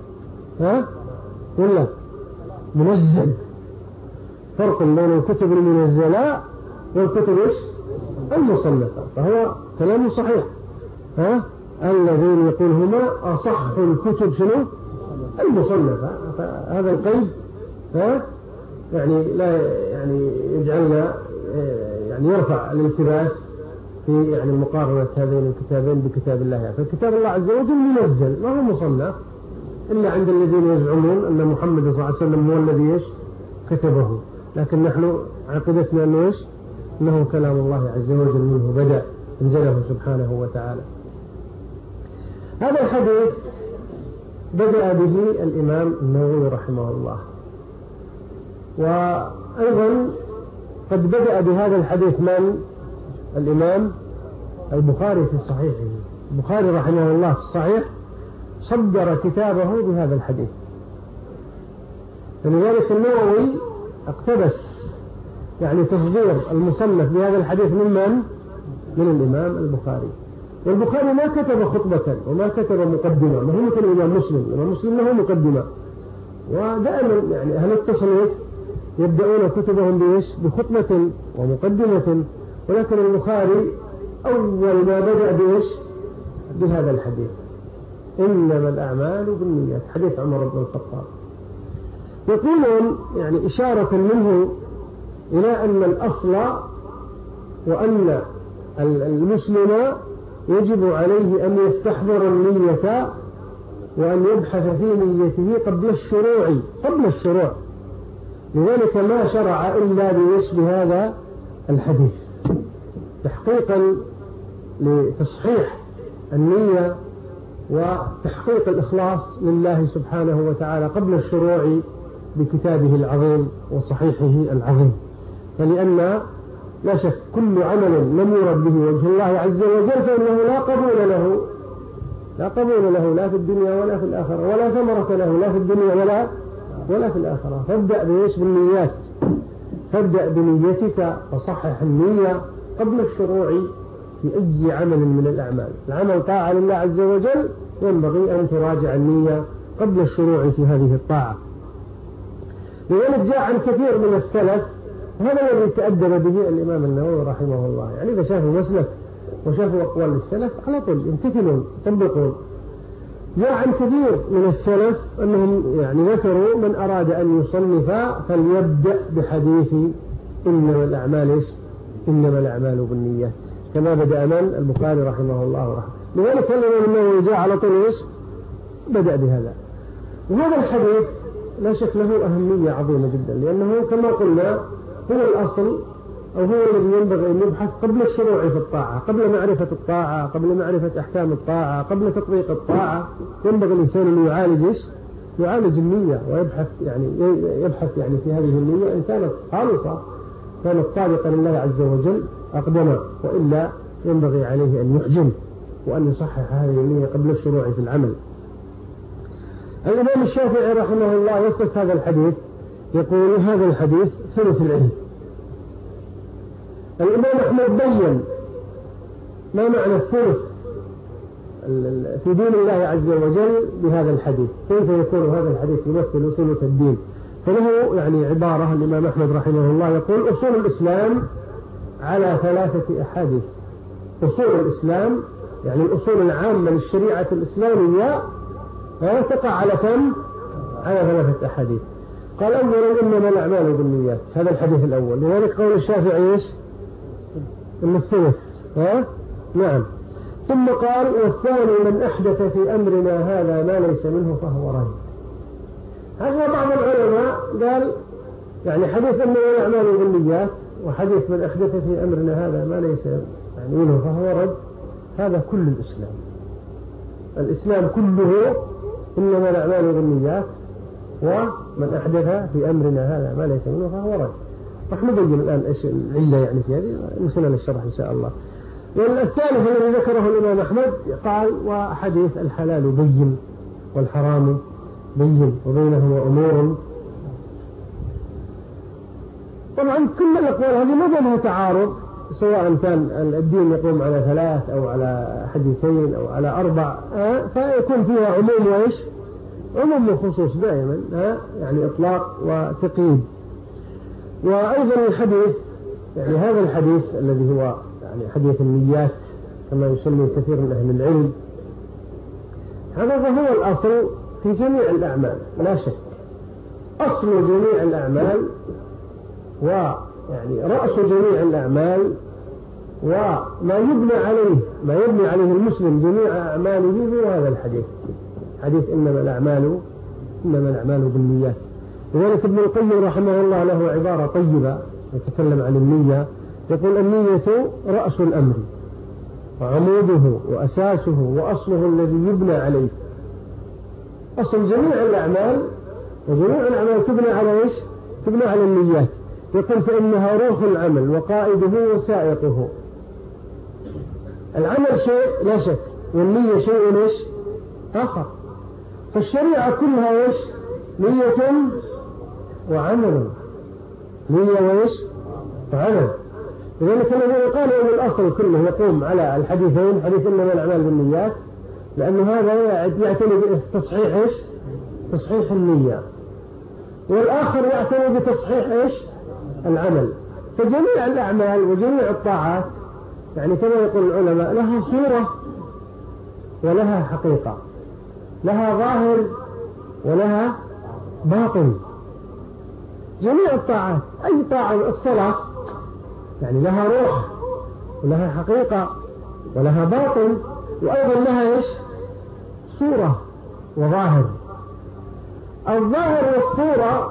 ولا منزل؟ فرق بين الكتب المنزلة والكتب المصنفة، فهو كلام صحيح. الذين يقول هما أصح الكتب شنو؟ المصنفة. فهذا القيد يعني لا يعني يجعلنا يعني يرفع الالتباس في يعني مقارنة هذين الكتابين بكتاب الله. فكتاب الله عز وجل منزل ما هو مصنف، إلا عند الذين يزعمون أن محمد صلى الله عليه وسلم هو الذي كتبه، لكن نحن عقيدتنا أنه كلام الله عز وجل منه بدأ انزله سبحانه وتعالى. هذا الحديث بدأ به الإمام النووي رحمه الله، وأيضا قد بدأ بهذا الحديث من؟ الإمام البخاري في صحيحه. البخاري رحمه الله في الصحيح صدر كتابه بهذا الحديث. فلذلك النووي اقتبس يعني تصدير المصنف بهذا الحديث من الإمام البخاري. والبخاري ما كتب خطبة وما كتب مقدمة، ما هو مثل الإمام مسلم. الإمام مسلم له مقدمة، ودائما يعني أهل التصنيف يبدأون كتبهم بخطبة ومقدمة، ولكن البخاري أول ما بدأ بهذا الحديث: إنما الأعمال بالنيات، حديث عمر بن الخطاب. يقولون يعني إشارة منه إلى أن الأصل وأن المسلم يجب عليه أن يستحضر النية وأن يبحث في نيته قبل الشروع. لذلك ما شرع إلا بهذا الحديث تحقيقا لتصحيح النية وتحقيق الإخلاص لله سبحانه وتعالى قبل الشروع بكتابه العظيم وصحيحه العظيم. فلأن لا شك كل عمل لم يرد به وجه الله عز وجل فإنه لا قبول له لا في الدنيا ولا في الآخرة، ولا ثمرة له لا في الدنيا ولا في الآخرة. فابدأ بالنيات، فابدأ بنيتك وصحح النية قبل الشروع في أي عمل من الأعمال. العمل طاعة لله عز وجل، ينبغي أن تراجع النية قبل الشروع في هذه الطاعة. لذلك جاء عن كثير من السلف، هذا الذي تأدب به الإمام النووي رحمه الله، يعني إذا شافوا مسلك وشافوا أقوال السلف على طول يمتثلون يطبقون. جاء عن كثير من السلف أنهم يعني ذكروا من أراد أن يصنف فليبدأ بحديث إنما الأعمال بالنيات، كما بدأ من البخاري رحمه الله ورحمه. لذلك الإمام النووي جاء على طول بدأ بهذا. وهذا الحديث لا شك له أهمية عظيمة جدا، لأنه كما قلنا هو الأصل أو هو الذي ينبغي أن يبحث قبل الشروع في الطاعة، قبل معرفة الطاعة، قبل معرفة أحكام الطاعة، قبل تطبيق الطاعة. ينبغي الإنسان أن يعالج النية ويبحث يعني في هذه النية إن كانت خالصة، كانت صادقة لله عز وجل أقدم، وإلا ينبغي عليه أن يحجم وأن يصحح هذه النية قبل الشروع في العمل. الإمام الشافعي رحمه الله يصف هذا الحديث، يقول هذا الحديث ثلث العلم. الإمام أحمد بين ما معنى الثلث في دين الله عز وجل بهذا الحديث، كيف يكون هذا الحديث يمثل ثلث الدين. فله يعني عبارة الإمام أحمد رحمه الله يقول: أصول الإسلام على 3 أحاديث. أصول الإسلام يعني الأصول العامة للشريعة الإسلامية تقع على كم؟ على 3 أحاديث. قال: أولا إنما الأعمال بالنيات، هذا الحديث الأول. لذلك قول الشافعي إيش؟ إن الثلث نعم. ثم قال: والثاني من أحدث في أمرنا هذا ما ليس منه فهو رد. هذا بعض العلماء قال يعني حديث إنما الأعمال بالنيات وحديث من أحدث في أمرنا هذا ما ليس يعني منه فهو رد، هذا كل الإسلام كله إنما الأعمال بالنيات، ومن أحدث في أمرنا هذا ما ليس منه فهو رد. راح نبين الآن إيش العلة يعني في هذه من خلال الشرح إن شاء الله. والثالث الذي ذكره الإمام أحمد قال: وحديث الحلال بين والحرام بين وبينهما أمور. طبعا كل الأقوال هذه ما بينها تعارض، سواء كان الدين يقوم على 3 أو على حديثين أو على 4، فيكون فيها عموم وإيش؟ عموم وخصوص دائما، يعني إطلاق وتقييد. وأيضا الحديث يعني هذا الحديث الذي هو يعني حديث النيات كما يسميه كثير من أهل العلم، هذا هو الأصل في جميع الأعمال لا شك. أصل جميع الأعمال ويعني رأس جميع الأعمال وما يبني عليه المسلم جميع أعماله هو هذا الحديث، حديث إنما الأعمال بالنيات. لذلك ابن القيم رحمه الله له عبارة طيبة يتكلم عن النية، يقول: النية رأس الأمر وعموده وأساسه وأصله الذي يبنى عليه. أصل جميع الأعمال وجميع الأعمال تبنى على إيش؟ تبنى على النيات. يقول: فإنها روح العمل وقائده وسائقه. العمل شيء لا شك، والنية شيء إيش؟ آخر. فالشريعة كلها إيش؟ نية وعمل، نية وإيش؟ وعمل. لذلك الذي قال إن الأصل كله يقوم على الحديثين، حديث إنما الأعمال بالنيات، لأن هذا يعتني بتصحيح إيش؟ تصحيح النية، والآخر يعتني بتصحيح إيش؟ العمل. فجميع الأعمال وجميع الطاعات يعني كما يقول العلماء لها صورة ولها حقيقة، لها ظاهر ولها باطن. جميع الطاعات، أي طاعة، الصلاة يعني لها روح ولها حقيقة ولها باطن، وأيضا لها إيش؟ صورة وظاهر. الظاهر والصورة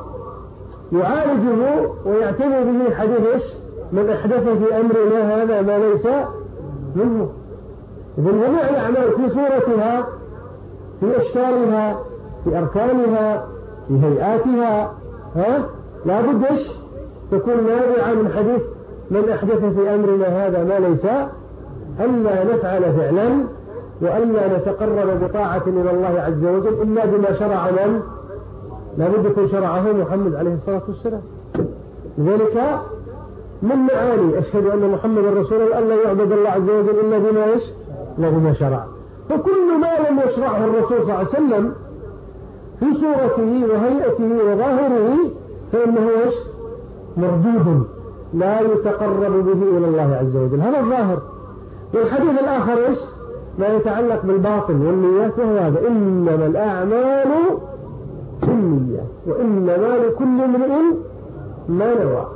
يعالجه ويعتني به حديث إيش؟ من أحدث في أمرنا هذا ما ليس منه. إذن جميع الأعمال في صورتها، في أشكالها، في أركانها، في هيئاتها، لا بد إيش؟ تكون نابعة من حديث من أحدث في أمرنا هذا ما ليس، ألا نفعل فعلا وألا نتقرب بطاعة إلى الله عز وجل إلا بما شرع من لا بد يكون شرعه محمد عليه الصلاة والسلام. لذلك من معاني أشهد أن محمد رسول الله ألا يعبد الله عز وجل إلا بما إيش؟ إلا بما شرع. فكل ما لم يشرعه الرسول صلى الله عليه وسلم في صورته وهيئته وظاهره فإنه إيش؟ مردود لا يتقرب به إلى الله عز وجل. هذا الظاهر. والحديث الآخر إيش؟ ما يتعلق بالباطن والنيات، وهو هذا إنما الأعمال بالنيات وإنما لكل امرئ ما نوى.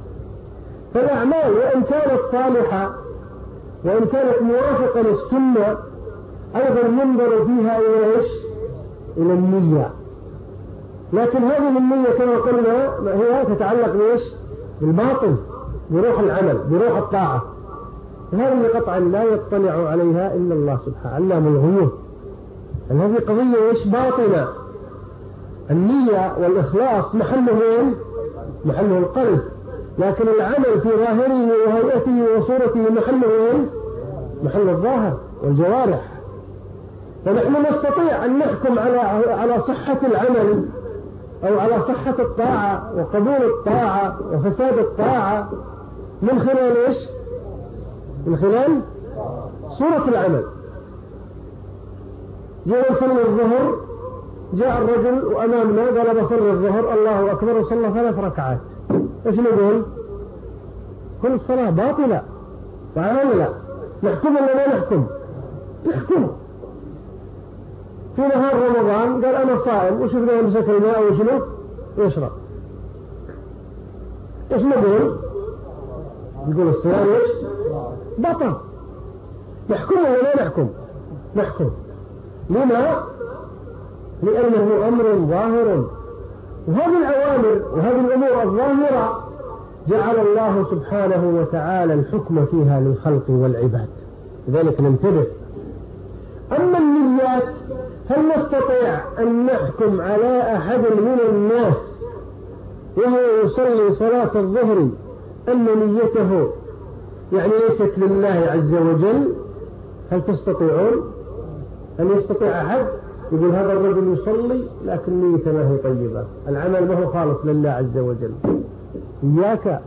فالأعمال وإن كانت صالحة وإن كانت موافقة للسنة أيضا ينظر فيها إلى إيش؟ إلى النية. لكن هذه النية كما قلنا هي تتعلق بإيش؟ بالباطن، بروح العمل، بروح الطاعة. هذه قطعا لا يطلع عليها إلا الله سبحانه علام الغيوب. هذه قضية إيش؟ باطنة. النية والإخلاص محله وين؟ محله القلب، لكن العمل في ظاهره وهيئته وصورته محله وين؟ محل الظاهر والجوارح. فنحن نستطيع أن نحكم على صحة العمل أو على صحة الطاعة وقبول الطاعة وفساد الطاعة من خلال إيش؟ من خلال صورة العمل. جاء صلى الظهر، جاء الرجل وأمامنا قال بصلي الظهر الله أكبر وصلى 3 ركعات، إيش نقول؟ كل الصلاة باطلة، صحيح ولا لا؟ نحكم ولا ما نحكم؟ نحكم. في نهار رمضان قال أنا صائم وشفنا يمسك الماء وشنو يشرب، إيش نقول؟ نقول الصيام إيش؟ بطل. نحكم ولا ما نحكم؟ نحكم. لما؟ لأنه أمر ظاهر، وهذه الأوامر وهذه الأمور الظاهرة جعل الله سبحانه وتعالى الحكم فيها للخلق والعباد، لذلك ننتبه. أما النيات هل نستطيع أن نحكم على أحد من الناس وهو يصلي صلاة الظهر أن نيته يعني ليست لله عز وجل؟ هل تستطيعون أن يستطيع أحد يقول هذا الرجل يصلي لكن نيته ما هي طيبة، العمل ما هو خالص لله عز وجل؟ إياك،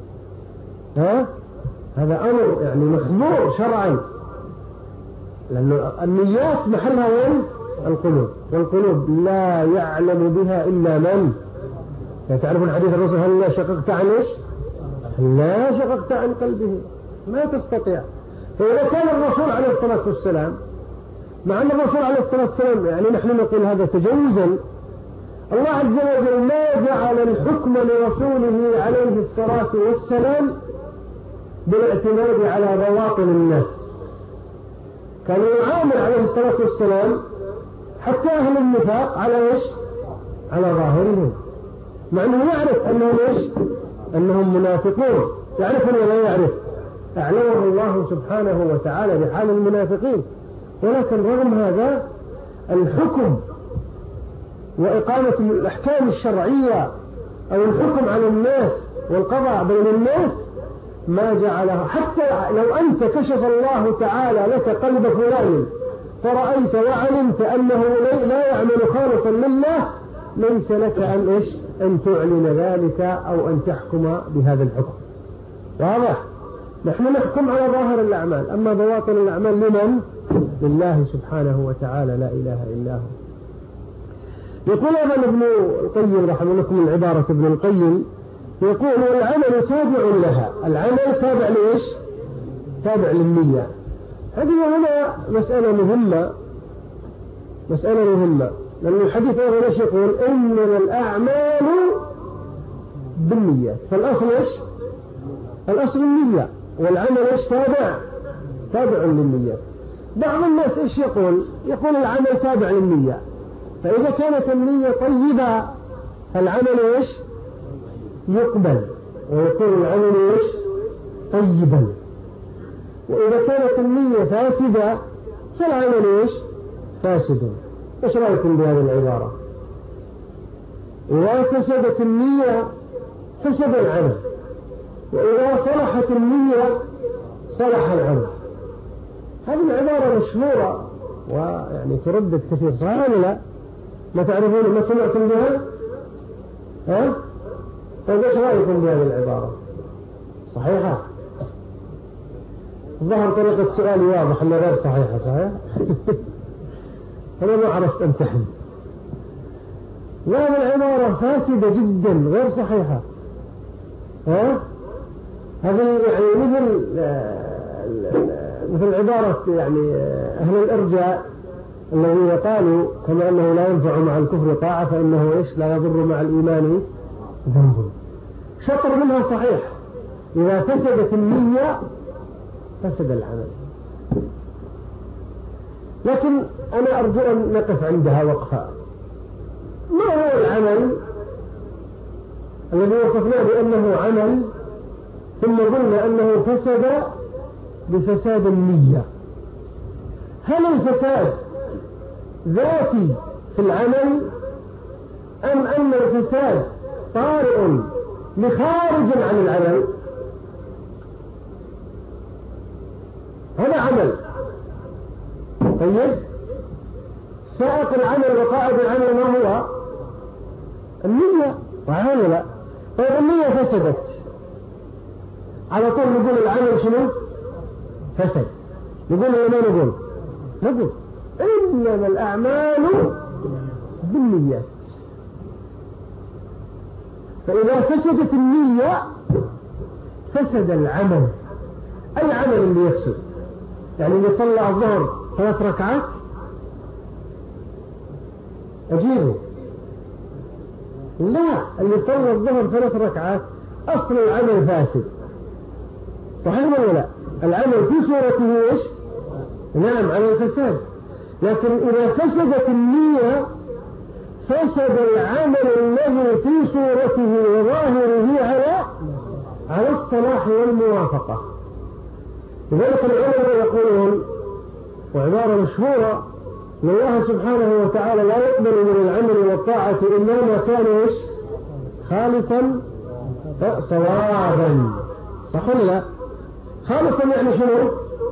هذا أمر يعني محظور شرعا، لأن النيات محلها وين؟ القلوب، والقلوب لا يعلم بها إلا من. تعرفون حديث الرسول هل لا شققت عن إيش؟ لا شققت عن قلبه، ما تستطيع. فإذا كان الرسول عليه الصلاة والسلام، مع أن الرسول عليه الصلاة والسلام يعني نحن نقول هذا تجوزا، الله عز وجل ما جعل الحكم لرسوله عليه الصلاة والسلام بالاعتماد على بواطن الناس، كان يعامل عليه الصلاة والسلام حتى أهل النفاق على إيش؟ على ظاهرهم، مع أنه يعرف أنهم إيش؟ أنهم منافقون، يعرف ولا لا يعرف؟ أعلمه الله سبحانه وتعالى بحال المنافقين، ولكن رغم هذا الحكم وإقامة الأحكام الشرعية أو الحكم على الناس والقضاء بين الناس ما جعله. حتى لو أنت كشف الله تعالى لك قلب فلان فرأيت وعلمت أنه لا يعمل خالصا لله ليس لك أن تعلن ذلك أو أن تحكم بهذا الحكم. واضح؟ نحن نحكم على ظاهر الأعمال، أما بواطن الأعمال لمن؟ لله سبحانه وتعالى لا إله إلا هو. يقول ابن القيم رحمه لكم من عبارة ابن القيم، يقول والعمل تابع لها. العمل تابع لإيش؟ تابع للنية. هذه هنا مسألة مهمة، لأن الحديث هذا ليش يقول إنما الأعمال بالنية، فالأصل إيش؟ الأصل النية، والعمل إيش؟ تابع للنية. بعض الناس إيش يقول العمل تابع للنية، فإذا كانت النية طيبة فالعمل إيش؟ يقبل ويكون العمل إيش؟ طيبا. وإذا كانت النية فاسدة فالعمل إيش؟ فاسد. إيش رأيكم بهذه العبارة؟ إذا فسدت النية فسد العمل، وإذا صلحت النية صلح العمل. هذه العبارة مشهورة ويعني تردد كثير، صحيح ولا لا؟ ما تعرفون، ما سمعتم بها؟ ها؟ طيب إيش رأيكم بهذه العبارة؟ صحيحة؟ ظهر طريقة سؤالي واضح أنها غير صحيحة، صحيح؟ أنا ما عرفت أمتحن. هذه العبارة فاسدة جدا غير صحيحة. ها؟ هذه يعني مثل عبارة يعني أهل الإرجاء الذين قالوا كما أنه لا ينفع مع الكفر طاعة فإنه إيش؟ لا يضر مع الإيمان ذنب. شطر منها صحيح، إذا فسدت النية فسد العمل. لكن أنا أرجو أن نقف عندها وقفة. ما هو العمل الذي وصفناه بأنه عمل ثم قلنا أنه فسد بفساد النية؟ هل الفساد ذاتي في العمل أم أن الفساد طارئ لخارج عن العمل؟ هذا عمل طيب، سائق العمل وقائد العمل ما هو؟ النية، صحيح ولا لا؟ طيب النية فسدت، على طول نقول العمل شنو؟ فسد. نقول ولا ما نقول إنما الأعمال بالنيات. فإذا فسدت النية فسد العمل. أي عمل اللي يفسد؟ يعني اللي صلى الظهر 3 ركعات أجيبه؟ لا، اللي صلى الظهر 3 ركعات أصل العمل فاسد، صحيح ولا لا؟ العمل في صورته إيش؟ نعم على الفساد. لكن إذا فسدت النية فسد العمل الذي في صورته وظاهره على الصلاح والموافقة. لذلك العلماء يقولون وعبارة مشهورة أن الله سبحانه وتعالى لا يقبل من العمل والطاعة إلا ما كان إيش؟ خالصا صوابا، صح ولا لا؟ خالصا يعني شنو؟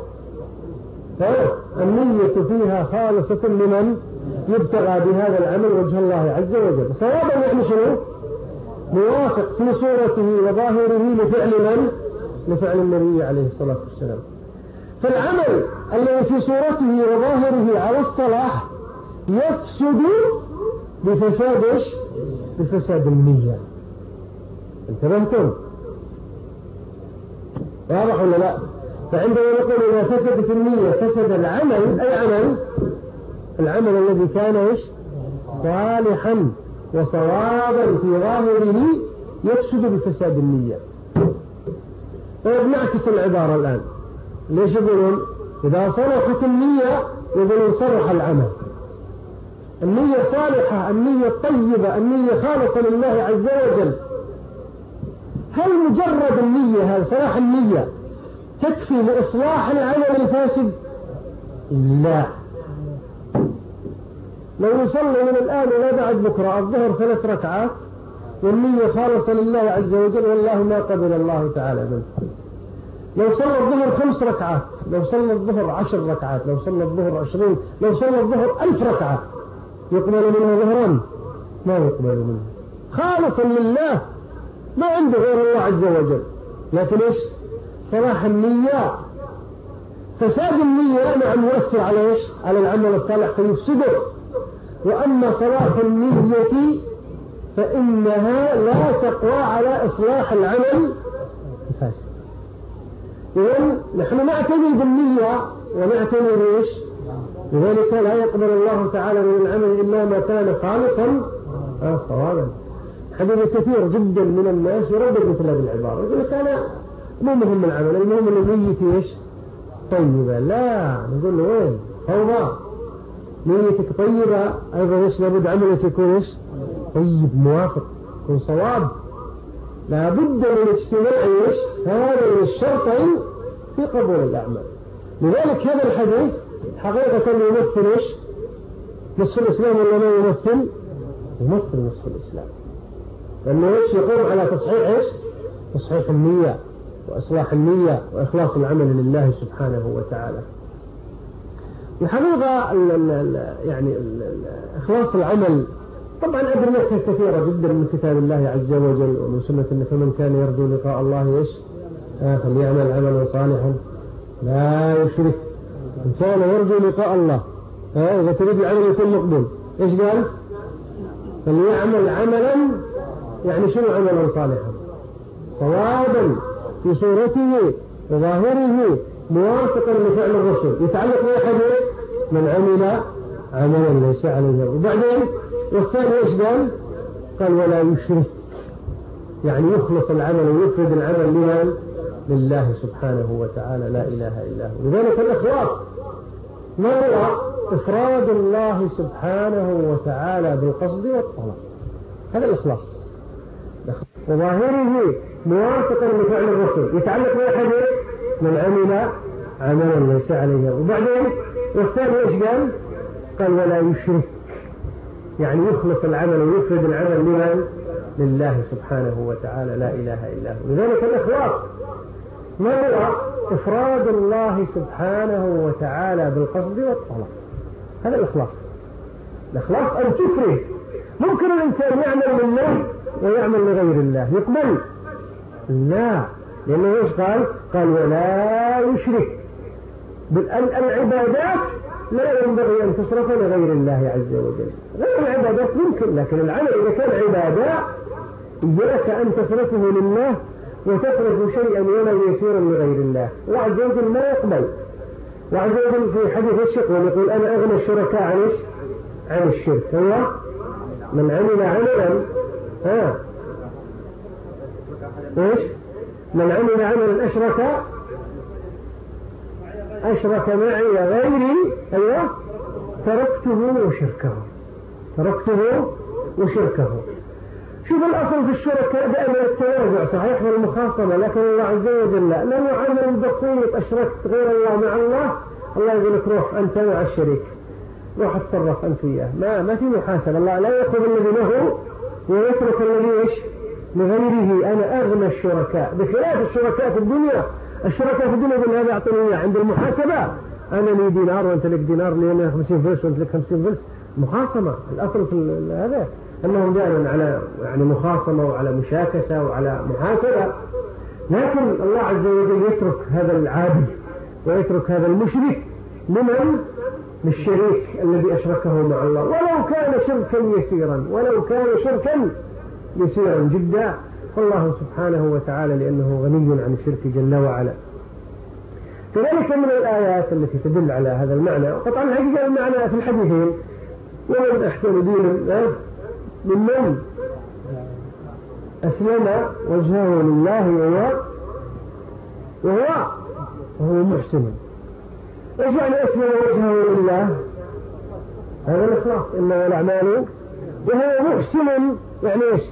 النية فيها خالصة لمن يبتغى بهذا العمل وجه الله عز وجل. صوابا يعني شنو؟ موافق في صورته وظاهره لفعل من؟ لفعل النبي عليه الصلاة والسلام. فالعمل الذي في صورته وظاهره على الصلاح يفسد بفساد إيش؟ بفساد النية. انتبهتم؟ واضح ولا لا؟ فعندما نقول إذا فسدت النية فسد العمل، أي عمل؟ العمل الذي كان إيش؟ صالحا وصوابا في ظاهره يفسد بفساد النية. طيب نعكس العبارة الآن. ليش يقولون إذا صلحت النية يقولون صلح العمل؟ النية صالحة، النية طيبة، النية خالصة لله عز وجل. هل مجرد النية، هل صلاح النية تكفي لإصلاح العمل الفاسد؟ لا. لو يصلي من الآن إلى بعد بكرة الظهر 3 ركعات والنية خالصة لله عز وجل والله ما قبل الله تعالى منه. لو صلى الظهر 5 ركعات، لو صلى الظهر 10 ركعات، لو صلى الظهر 20، لو صلى الظهر 1000 ركعة يقبل منه ظهرا؟ ما يقبل منه، خالصا لله ما عنده غير الله عز وجل. لكن إيش؟ صلاح النية، فساد النية نعم يؤثر على إيش؟ على العمل الصالح فيفسده. وأما صلاح النية فإنها لا تقوى على إصلاح العمل الفاسد. إذن نحن نعتني بالنية ونعتني بإيش؟ لذلك لا يقبل الله تعالى من العمل إلا ما كان خالصا صوابا. حديث كثير جدا من الناس يردد مثل هذه العبارة، يقول لك أنا مو مهم العمل، المهم أن نيتي إيش؟ طيبة. لا، نقول له وين؟ فوضى. نيتك طيبة أيضا إيش؟ لابد عملك يكون إيش؟ طيب، موافق، يكون صواب. لابد من اجتماع إيش؟ هذين الشرطين في قبول الأعمال. لذلك هذا الحديث حقيقة يمثل إيش؟ نصف الإسلام ولا ما يمثل؟ يمثل نصف الإسلام، لأنه إيش؟ يقوم على تصحيح إيش؟ تصحيح النية وإصلاح النية وإخلاص العمل لله سبحانه وتعالى. الحقيقة يعني إخلاص العمل طبعا أدلتها كثيرة جدا من كتاب الله عز وجل ومن سنة النبي، فمن كان يرجو لقاء الله إيش؟ فليعمل عملا صالحا لا يشرك. من كان يرجو لقاء الله، إذا تريد العمل يكون مقبول، إيش قال؟ فليعمل عملا، يعني شنو عملا صالحا؟ صوابا في صورته وظاهره موافقا لفعل الرسول، يتعلق بأحد من عمل عملا ليس عليه. وبعدين والثاني ايش قال؟ قال ولا يشرك، يعني يخلص العمل ويفرد العمل لمن؟ لله سبحانه وتعالى، لا إله إلا هو. لذلك الإخلاص ما هو؟ إفراد الله سبحانه وتعالى بالقصد والطلب، هذا الإخلاص. وظاهره موافقا لفعل الرسول، يتعلق بأحد من عمل عملا ليس عليه. وبعدين والثاني ايش قال؟ قال ولا يشرك، يعني يخلص العمل ويفرد العمل لمن؟ لله سبحانه وتعالى، لا إله إلا هو. لذلك الإخلاص ما هو؟ إفراد الله سبحانه وتعالى بالقصد والطلب، هذا الإخلاص. الإخلاص أن تفرد. ممكن الإنسان يعمل لله ويعمل لغير الله، يقبل؟ لا، لأنه إيش قال؟ قال ولا يشرك. العبادات لا ينبغي أن تصرف لغير الله عز وجل. غير العبادات ممكن، لكن العمل إذا كان عبادة إياك أن تصرفه لله وتصرف شيئا ولو يسيرا لغير الله، وعز وجل ما يقبل. وعز وجل في حديث الشق يقول أنا أغنى الشركاء عن الشرك. هو من عمل عملا إيش؟ من عمل عملا أشرك معي غيري، أيوة، تركته وشركه. شوف الأصل في الشركاء دائما التوازع صحيح والمخاصمة، لكن الله عز وجل لا. لو عمل بسيط أشركت غير الله مع الله يقول لك روح أنت مع الشريك، روح اتصرف أنت وياه، ما في محاسبة. الله لا يأخذ الذي له ويترك الذي إيش؟ لغيره. أنا أغنى الشركاء، بخلاف الشركاء في الدنيا. الشركاء في الدنيا يقول هذا أعطني عند المحاسبة، أنا لي دينار وأنت لك دينار، لي أنا 50 فلس وأنت لك 50 فلس، محاصمة. الأصل في هذا أنهم دائما على يعني مخاصمة وعلى مشاكسة وعلى محاسبة. لكن الله عز وجل يترك هذا العابد ويترك هذا المشرك لمن؟ للشريك الذي أشركه مع الله، ولو كان شركا يسيرا جدا. فالله سبحانه وتعالى لأنه غني عن الشرك جل وعلا. كذلك من الآيات التي تدل على هذا المعنى، وقطعا الحقيقة المعنى في الحديثين، ومن أحسن دينا ممن أسلم وجهه لله وهو محسن. إيش يعني أسلم وجهه لله؟ هذا الإخلاص، إنما الأعمال وهو محسن، يعني إيش؟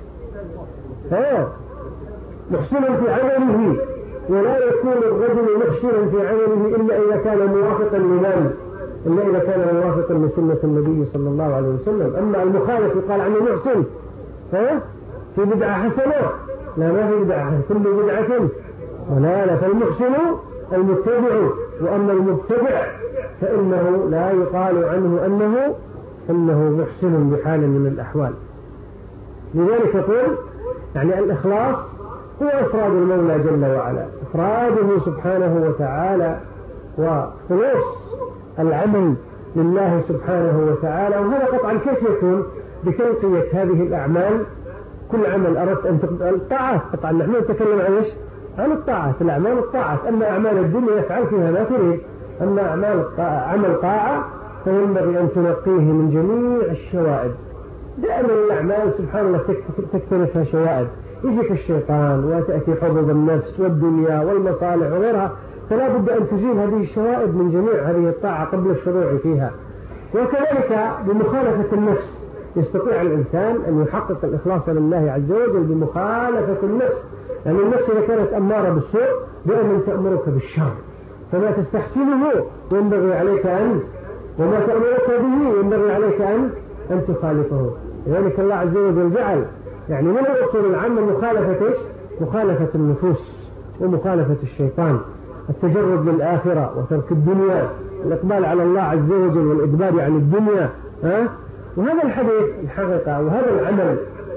محسن في عمله. ولا يكون الرجل محسنا في عمله إلا إذا كان موافقا لمن؟ إلا إذا كان موافقا لسنة النبي صلى الله عليه وسلم. أما المخالف يقال عنه محسن في بدعة حسنة، لا، ما في بدعة، كل بدعة ضلالة. فالمحسن المتبع، وأما المبتدع فإنه لا يقال عنه أنه محسن بحال من الأحوال. لذلك يقول يعني الإخلاص هو إفراد المولى جل وعلا، إفراده سبحانه وتعالى وخلوص العمل لله سبحانه وتعالى. وهذا قطعا كيف يكون؟ بتنقية هذه الأعمال. كل عمل أردت أن الطاعات، قطعا نحن نتكلم عن إيش؟ عن الطاعات، الأعمال الطاعات. أما أعمال الدنيا يفعل فيها ما تريد، أما عمل طاعة فينبغي أن تنقيه من جميع الشوائب. دائما الأعمال سبحان الله تكتنفها شوائب، يجيك الشيطان وتأتي حظوظ النفس والدنيا والمصالح وغيرها، فلا بد أن تزيل هذه الشوائب من جميع هذه الطاعة قبل الشروع فيها. وكذلك بمخالفة النفس يستطيع الإنسان أن يحقق الإخلاص لله عز وجل بمخالفة النفس، لأن يعني النفس إذا كانت أمارة بالسوء دائما تأمرك بالشر، فما تستحسنه ينبغي عليك وما تأمرك به ينبغي عليك أن تخالفه. لذلك الله عز وجل جعل يعني من الأصول العامة مخالفة النفوس ومخالفة الشيطان، التجرد للآخرة وترك الدنيا، الإقبال على الله عز وجل والإدبار عن الدنيا. وهذا الحديث الحقيقة وهذا العمل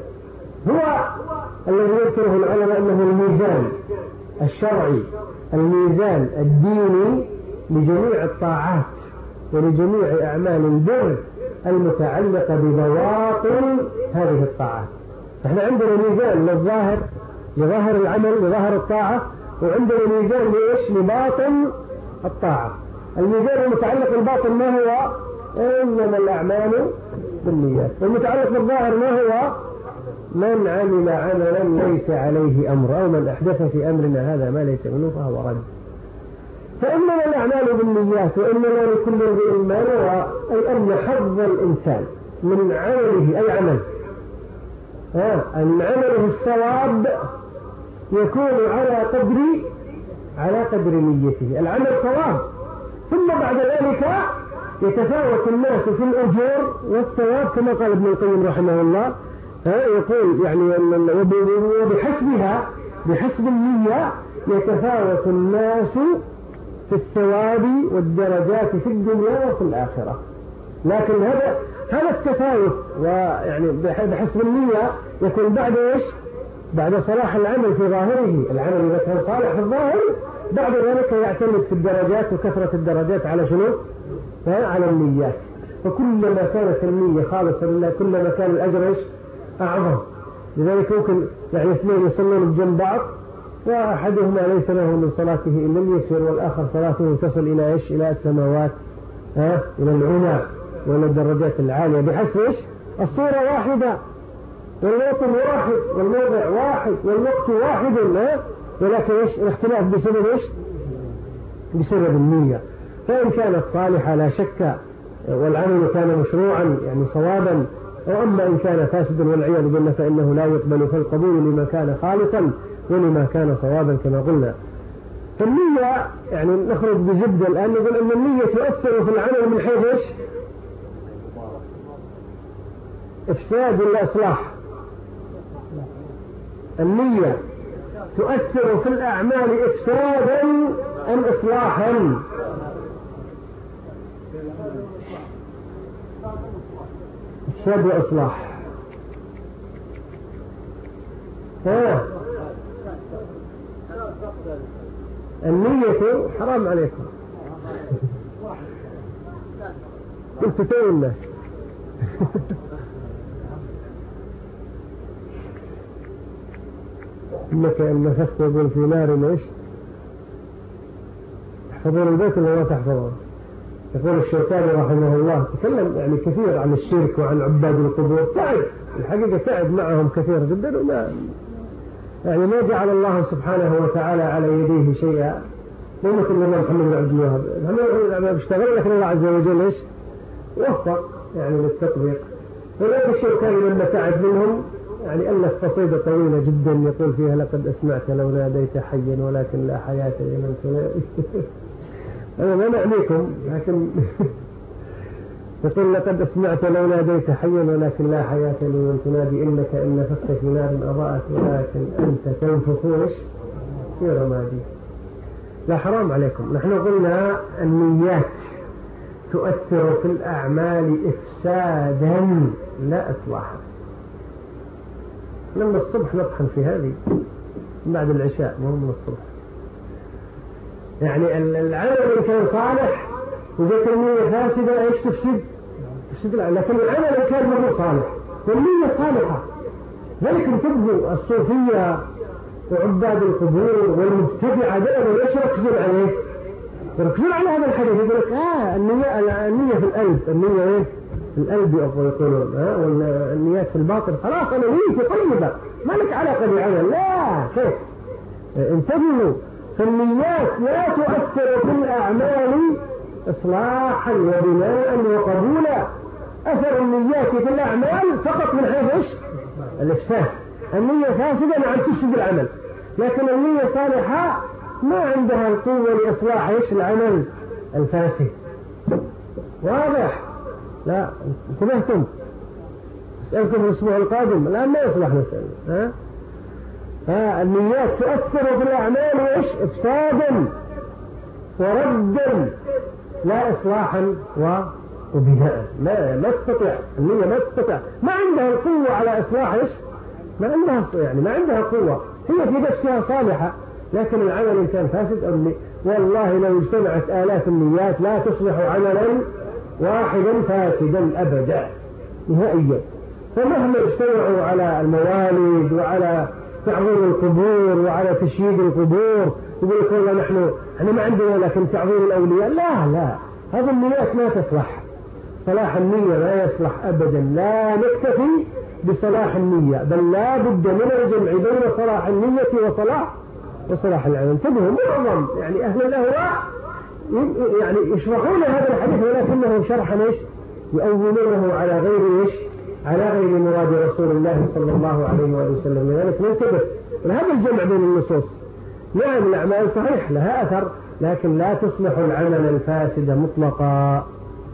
هو الذي يذكره العلماء أنه الميزان الشرعي، الميزان الديني لجميع الطاعات ولجميع أعمال البر المتعلقة ببواطن هذه الطاعات. احنا عندنا ميزان للظاهر لظاهر العمل لظاهر الطاعة، وعندنا ميزان لإيش؟ لباطن الطاعة. الميزان المتعلق بالباطن ما هو؟ إنما الأعمال بالنيات. والمتعلق بالظاهر ما هو؟ من عمل عملا ليس عليه أمر، أو من أحدث في أمرنا هذا ما ليس منه فهو رد. فإنما الأعمال بالنيات وإنما لكل امرئ ما نوى، أي أن حظ الإنسان من عمله أي عمل أن عمله الصواب يكون على قدر نيته. العمل صواب، ثم بعد ذلك يتفاوت الناس في الأجور والثواب كما قال ابن القيم رحمه الله. يقول يعني بحسب النية يتفاوت الناس في الثواب والدرجات في الدنيا وفي الآخرة. لكن هذا التفاوت ويعني بحسب النية يكون بعد إيش؟ بعد صلاح العمل في ظاهره. العمل إذا كان صالح في الظاهر بعد ذلك يعتمد في الدرجات وكثرة الدرجات على شنو؟ على النيات. فكلما كانت النية خالصة لله كلما كان الأجر إيش؟ أعظم. لذلك ممكن يعني اثنين يصلون بجنب بعض وأحدهما ليس له من صلاته إلا اليسير، والآخر صلاته تصل إلى إيش؟ إلى السماوات، إلى العلا وإلى الدرجات العالية، بحسب إيش؟ الصورة واحدة والوطن واحد والموضع واحد والوقت واحد، ولكن إيش؟ الاختلاف بسبب إيش؟ بسبب النية. فإن كانت صالحة لا شك والعمل كان مشروعا يعني صوابا، وأما إن كان فاسدا والعياذ بالله فإنه لا يقبل في القبول لما كان خالصا ولما كان صوابا كما قلنا. فالنية يعني نخرج بزبدة الآن نقول أن النية تؤثر في العمل من حيث إيش؟ إفساد ولا إصلاح؟ النية تؤثر في الأعمال إفسادا أم إصلاحا؟ إفساد وإصلاح. النية حرام عليكم قلت تقول إنك إن نفخت يقول في نار إيش؟ تحفظون البيت ولا ما تحفظون؟ يقول الشيطاني رحمه الله تكلم يعني كثير عن الشرك وعن عباد القبور، تعب الحقيقة تعب معهم كثير جدا، وما يعني ما جعل الله سبحانه وتعالى على يديه شيئا. مو مثل الإمام محمد بن عبد الوهاب، محمد بيشتغل لكن الله عز وجل إيش؟ وفق يعني للتطبيق. ولكن الشيطاني لما تعب منهم يعني ألف قصيدة طويلة جدا يقول فيها لقد أسمعت لو ناديت حيا ولكن لا حياة لمن تنادي. أنا ما نعنيكم لكن يقول لقد أسمعت لو ناديت حيا ولكن لا حياة لمن تنادي إنك إن نفخت في نار أضاءت ولكن أنت تنفخ في رمادي. لا حرام عليكم، نحن قلنا النيات تؤثر في الأعمال إفسادا لا إصلاحا. لما الصبح نطحن في هذه بعد العشاء، مو من الصبح. يعني العمل إن كان صالح وجدت النية فاسدة ايش تفسد لكن العمل إن كان مو صالح والنية صالحة. ذلك تبدو الصوفية وعباد القبور والمبتدعة دائما ايش يركزون عليه؟ يركزون على هذا الحديث، يقول لك النية في القلب، النية ايه؟ في القلب يقولون، والنيات في الباطن. خلاص أنا نيتي طيبة ما لك علاقة بالعمل. لا، كيف؟ انتبهوا، فالنيات لا تؤثر في الأعمال إصلاحا وبناء وقبولا. أثر النيات في الأعمال فقط من حيث إيش؟ الإفساد. النية فاسدة نعم تفسد العمل، لكن النية صالحة ما عندها القوة لإصلاح إيش؟ العمل الفاسد. واضح؟ لا انتبهتم؟ أسألكم الأسبوع القادم الآن ما يصلح نسأل. النيات تؤثر في الأعمال إيش؟ إفسادا وردا لا إصلاحا وبناء. ما تستطيع النية، ما تستطيع، ما عندها القوة على إصلاح إيش؟ ما عندها قوة. هي في نفسها صالحة لكن العمل إن كان فاسد والله لو اجتمعت آلاف النيات لا تصلح عملا واحدا فاسدا أبدا نهائيا. فمهما اجتمعوا على الموالد وعلى تعظيم القبور وعلى تشييد القبور، يقول لك والله نحن ما عندنا لكن تعظيم الأولياء، لا هذه النيات ما تصلح. صلاح النية لا يصلح أبدا. لا نكتفي بصلاح النية، بل لا بد من الجمع بين صلاح النية وصلاح العمل. انتبهوا، معظم يعني أهل الأهواء يعني يشرحون هذا الحديث ولكنه شرحا ايش؟ يؤولونه على غير ايش؟ على غير مراد رسول الله صلى الله عليه وآله وسلم. لذلك ننتبه لهذا الجمع بين النصوص. نعم الأعمال صحيح لها أثر لكن لا تصلح العمل الفاسد مطلقا.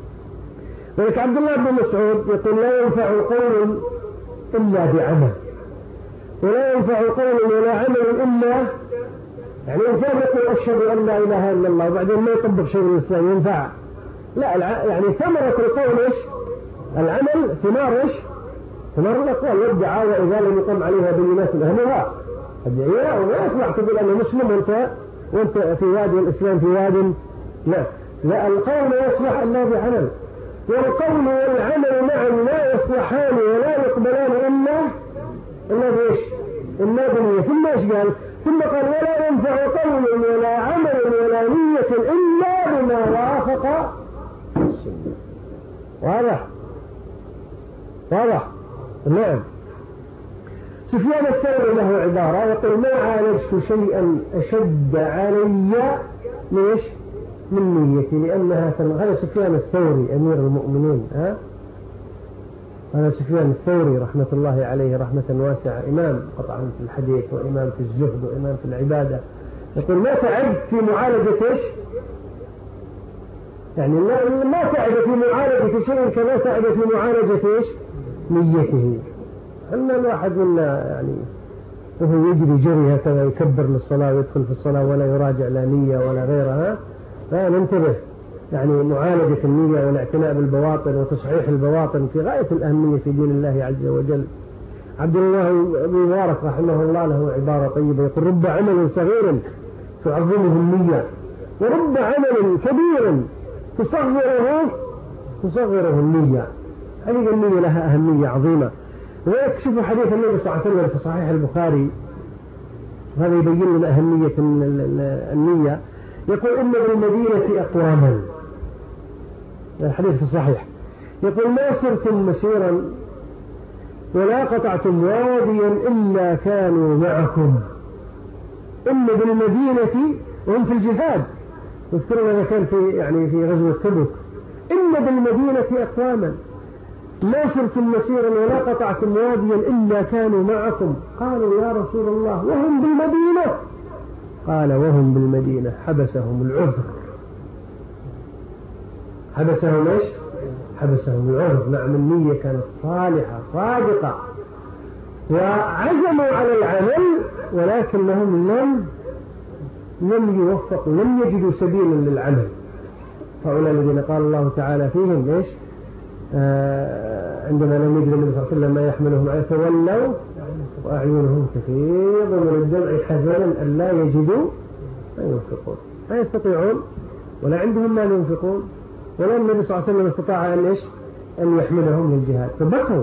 ولك عبد الله بن مسعود يقول لا ينفع قول إلا بعمل، ولا ينفع قول ولا عمل إلا، يعني إنسان يقول أشهد أن لا إله إلا الله وبعدين ما يطبق شيء من الإسلام ينفع؟ لا، يعني ثمرة القول إيش؟ العمل، ثمار إيش؟ ثمار الأقوال والدعاء، وإذا لم يقم عليها بينات أهلها الدعاء. ولا يصلح تقول أنا مسلم وأنت في وادي الإسلام في واد. لا القول لا يصلح إلا بعمل، والقول والعمل معا لا يصلحان ولا يقبلان إلا بإيش؟ إلا بنية. ثم إيش قال؟ ثم قال ولا ينفع قول ولا عمل ولا نية إلا بما وافق السنة. واضح؟ نعم. سفيان الثوري له عبارة يقول ما عالجت شيئا أشد علي من نيتي لأنها هذا سفيان الثوري أمير المؤمنين. هذا سفيان الثوري رحمة الله عليه رحمة واسعة، إمام قطعا في الحديث وإمام في الزهد وإمام في العبادة. يقول ما تعبت في معالجة إيش؟ يعني ما تعب في معالجة شيء كما تعب في معالجة إيش؟ نيته. أما الواحد منا يعني وهو يجري جري هكذا يكبر للصلاة ويدخل في الصلاة ولا يراجع لا نية ولا غيرها. فننتبه، يعني معالجة النية والاعتناء بالبواطن وتصحيح البواطن في غاية الأهمية في دين الله عز وجل. عبد الله بن مبارك رحمه الله له عبارة طيبة يقول رب عمل صغير تعظمه النية ورب عمل كبير تصغره النية. هذه النية لها أهمية عظيمة. ويكشف حديث النبي صلى الله عليه وسلم في صحيح البخاري، هذا يبين لنا أهمية النية. يقول إن بالمدينة أقواما، الحديث في الصحيح، يقول ما سرتم مسيرا ولا قطعتم واديا إلا كانوا معكم. إن بالمدينة، وهم في الجهاد، يذكرون هذا كان في غزوة تبوك. إن بالمدينة أقواما ما سرتم مسيرا ولا قطعتم واديا إلا كانوا معكم. قالوا يا رسول الله وهم بالمدينة؟ قال وهم بالمدينة حبسهم العذر. حبسهم ايش؟ حبسهم العذر. نعم النية كانت صالحة صادقة وعزموا على العمل ولكنهم لم يوفقوا، لم يجدوا سبيلا للعمل. هؤلاء الذين قال الله تعالى فيهم إيش؟ عندما لم يجد النبي صلى الله عليه وسلم ما يحملهم عليه تولوا وأعينهم تفيض من الدمع حزنا أن لا يجدوا ما ينفقون، لا يستطيعون ولا عندهم ما ينفقون، ولا النبي صلى الله عليه وسلم استطاع أن إيش؟ أن يحملهم للجهاد، فبكوا.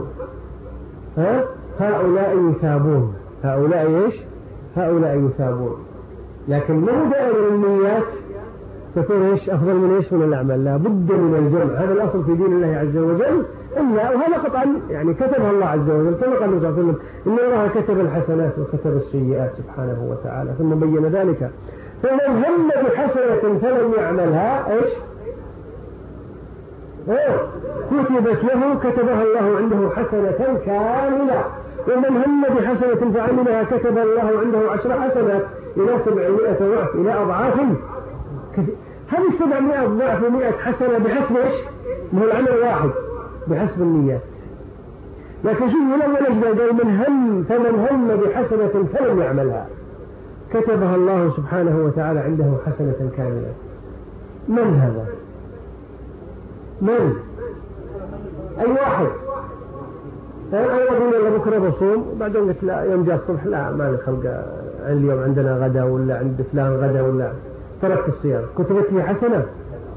هؤلاء يثابون، هؤلاء إيش؟ هؤلاء يثابون. لكن مو دائما النيات تكون إيش؟ أفضل من إيش؟ من الأعمال. لا بد من الجمع، هذا الأصل في دين الله عز وجل. إلا وهذا قطعا يعني كتبها الله عز وجل، كما قال النبي صلى الله عليه وسلم إن الله كتب الحسنات وكتب السيئات سبحانه وتعالى، ثم بين ذلك. فمن هم بحسنة فلم يعملها إيش؟ كتبت له، كتبها الله عنده حسنة كاملة. ومن هم بحسنة فعملها كتب الله عنده 10 حسنات إلى 700 ضعف، إلى أضعاف. هذه 700 ضعف و100 حسنة بحسب إيش؟ ما هو العمل واحد بحسب النيات. لكن شوف لما نجد قال فمن هم بحسنة فلم يعملها كتبها الله سبحانه وتعالى عنده حسنة كاملة. من هذا؟ من؟ أي واحد؟ أنا أقول له بكرة بصوم، وبعدين قلت لا يوم جاء الصبح لا ما لي خلق، اليوم عندنا غدا ولا عند فلان غدا ولا تركت الصيام، كتبت لي حسنة.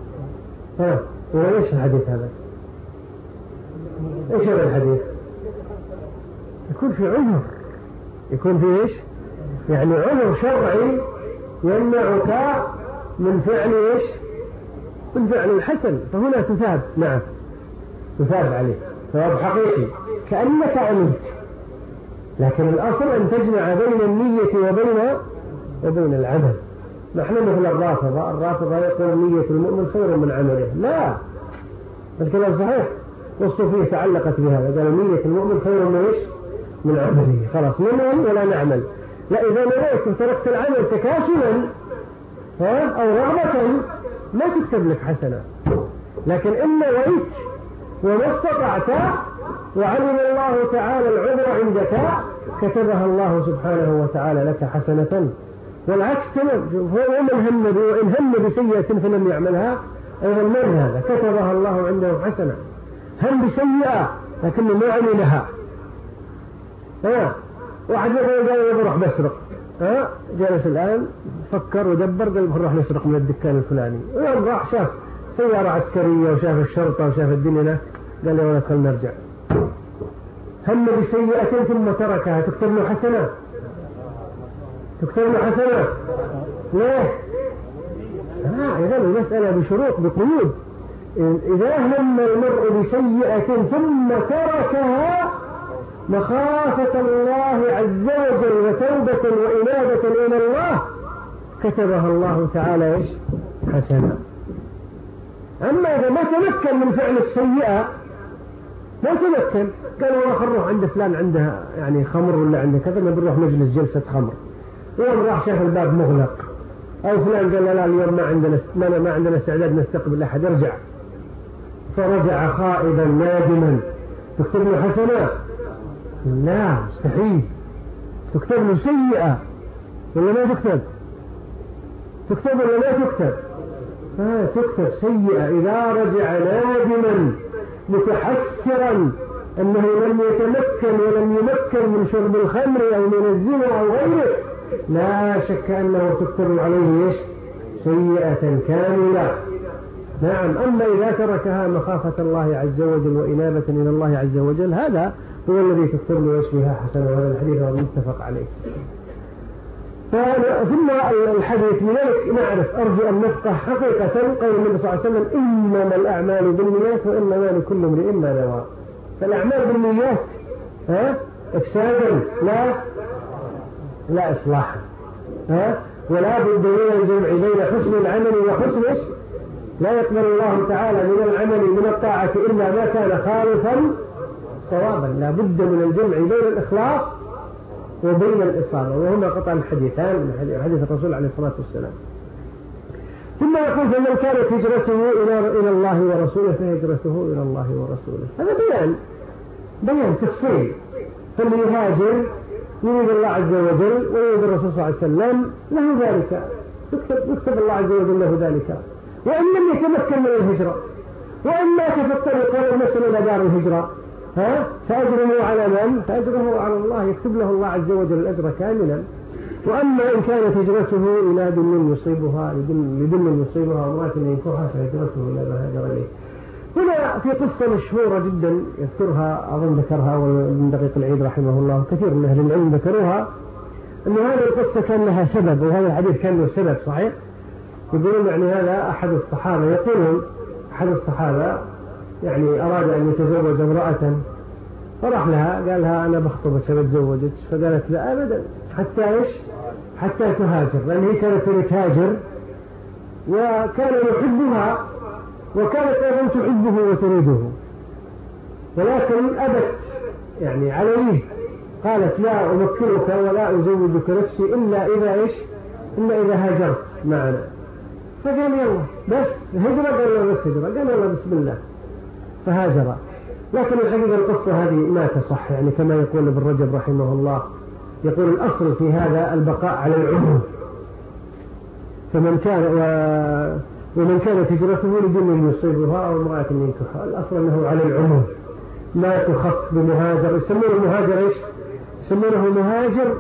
وإيش الحديث هذا؟ إيش هذا الحديث؟ يكون في عذر، يكون في إيش؟ يعني عذر شرعي يمنعك من فعل إيش؟ من فعل الحسن، فهنا تثاب. نعم تثاب عليه ثواب حقيقي كأنك عملت. لكن الأصل أن تجمع بين النية وبين العمل. نحن مثل الرافضة يقول نية المؤمن خير من عمله. لا، الكلام صحيح، والصوفية تعلقت بهذا، قالوا نية المؤمن خير من إيش؟ من عمله. خلاص ننوي ولا نعمل. لا، إذا نويت وتركت العمل تكاسلا أو رغبة ما تكتب لك حسنة. لكن إن نويت وما استطعت وعلم الله تعالى العذر عندك كتبها الله سبحانه وتعالى لك حسنة. والعكس ومن هم بسيئة فلم يعملها أيضا من هذا؟ كتبها الله عنده حسنة. هم بسيئة لكنه ما عملها. واحد قال بروح بسرق، جالس الآن فكر ودبر قال بروح نسرق من الدكان الفلاني، ويوم راح شاف سيارة عسكرية وشاف الشرطة وشاف الدنيا قال لي ولا خلنا نرجع. هم بسيئة ثم تركها تكتب له حسنة؟ تكتب له حسنة؟ ليه؟ إذا المسألة بشروط بقيود. إذا هم المرء بسيئة ثم تركها مخافة الله عز وجل وتوبة وإنابة إلى الله كتبها الله تعالى إيش؟ حسنة. أما إذا ما تمكن من فعل السيئة، ما تمكن، قال والله خل نروح عند فلان عنده يعني خمر ولا عنده كذا، نروح نجلس جلسة خمر، ويوم راح شاف الباب مغلق، أو فلان قال لا اليوم ما عندنا استعداد نستقبل أحد، ارجع، فرجع خائبا نادما، تكتب له حسنة؟ لا، مستحيل. تكتب له سيئة ولا ما تكتب؟ تكتب ولا ما تكتب؟ تكتب سيئة. إذا رجع نادما متحسرا أنه لم يتمكن ولم يمكن من شرب الخمر أو من الزنا أو غيره، لا شك أنه تكتب عليه إيش؟ سيئة كاملة. نعم. أما إذا تركها مخافة الله عز وجل وإنابة إلى الله عز وجل، هذا هو الذي تكتب له بها حسنة. وهذا الحديث هو متفق عليه. ثم الحديث لذلك نعرف، أرجو أن نفقه حقيقة قول النبي صلى الله عليه وسلم إنما الأعمال بالنيات وإنما لكل امرئ ما نوى. فالأعمال بالنيات إفسادا لا إصلاحا، ولا بد من الجمع بين حسن العمل وحسن اسم. لا يقبل الله تعالى من العمل من الطاعة إلا ما كان خالصا صوابا. لا بد من الجمع بين الإخلاص وبين الإصابة، وهما قطع الحديثان من حديث الرسول عليه الصلاة والسلام. ثم يقول فمن كانت هجرته إلى الله ورسوله فهجرته إلى الله ورسوله. هذا بيان تفصيل. فاللي يهاجر يريد الله عز وجل ويريد الرسول صلى الله عليه وسلم له ذلك، يكتب الله عز وجل له ذلك. وإن لم يتمكن من الهجرة وإن مات في الطريق ولم يصل إلى دار الهجرة فأجره على من؟ فأجره على الله، يكتب له الله عز وجل الأجر كاملا. وأما إن كانت هجرته إلى دنيا يصيبها لدنيا يصيبها وامرأة ينكحها فهجرته إلى ما هاجر إليه. هنا في قصة مشهورة جدا يذكرها أظن ذكرها من دقيق العيد رحمه الله، كثير من أهل العلم ذكروها، أن هذه القصة كان لها سبب، وهذا الحديث كان له سبب صحيح. يقولون يعني هذا أحد الصحابة، يقولون أحد الصحابة يعني أراد أن يتزوج امرأة فراح لها قال لها أنا بخطبك بتزوجك، فقالت لا أبدا حتى إيش؟ حتى تهاجر، لأن هي كانت تهاجر وكان يحبها وكانت أيضا تحبه وتريده، ولكن أبت يعني عليه، قالت لا أمكنك ولا أزوجك نفسي إلا إذا إيش؟ إلا إذا هاجرت معنا. فقال يلا بس هجرة، قال له بس هجرة، قال يلا بسم الله فهاجر. لكن الحقيقة القصة هذه ما تصح، يعني كما يقول ابن رجب رحمه الله، يقول الأصل في هذا البقاء على العموم، ومن كانت هجرته لدين يصيبها أو امرأة ينكحها، الأصل أنه على العموم ما تخص بمهاجر. يسمونه مهاجر إيش؟ يسمونه مهاجر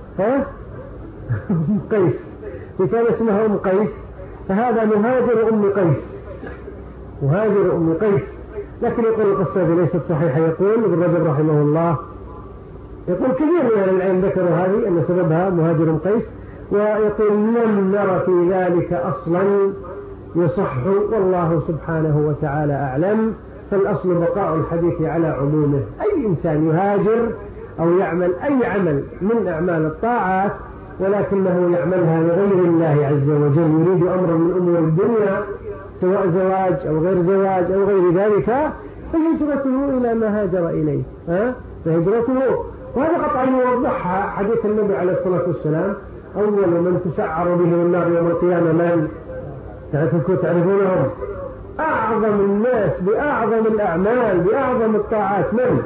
قيس، وكان اسمها أم قيس، فهذا مهاجر أم قيس، مهاجر أم قيس. لكن يقول القصة هذه ليست صحيحة. يقول ابن رجب رحمه الله، يقول كثير من أهل العلم ذكروا هذه أن سببها مهاجر أم قيس، ويقول لم نرى في ذلك أصلا يصح، والله سبحانه وتعالى أعلم. فالأصل بقاء الحديث على عمومه، أي إنسان يهاجر أو يعمل أي عمل من أعمال الطاعات ولكنه يعملها لغير الله عز وجل، يريد أمرا من أمور الدنيا سواء زواج أو غير زواج أو غير ذلك، فهجرته إلى ما هاجر إليه، فهجرته. وهذا قطعا يوضحها حديث النبي عليه الصلاة والسلام، أول من تسعر به النار يوم القيامة من؟ تعرفونهم؟ أعظم الناس بأعظم الأعمال بأعظم الطاعات من؟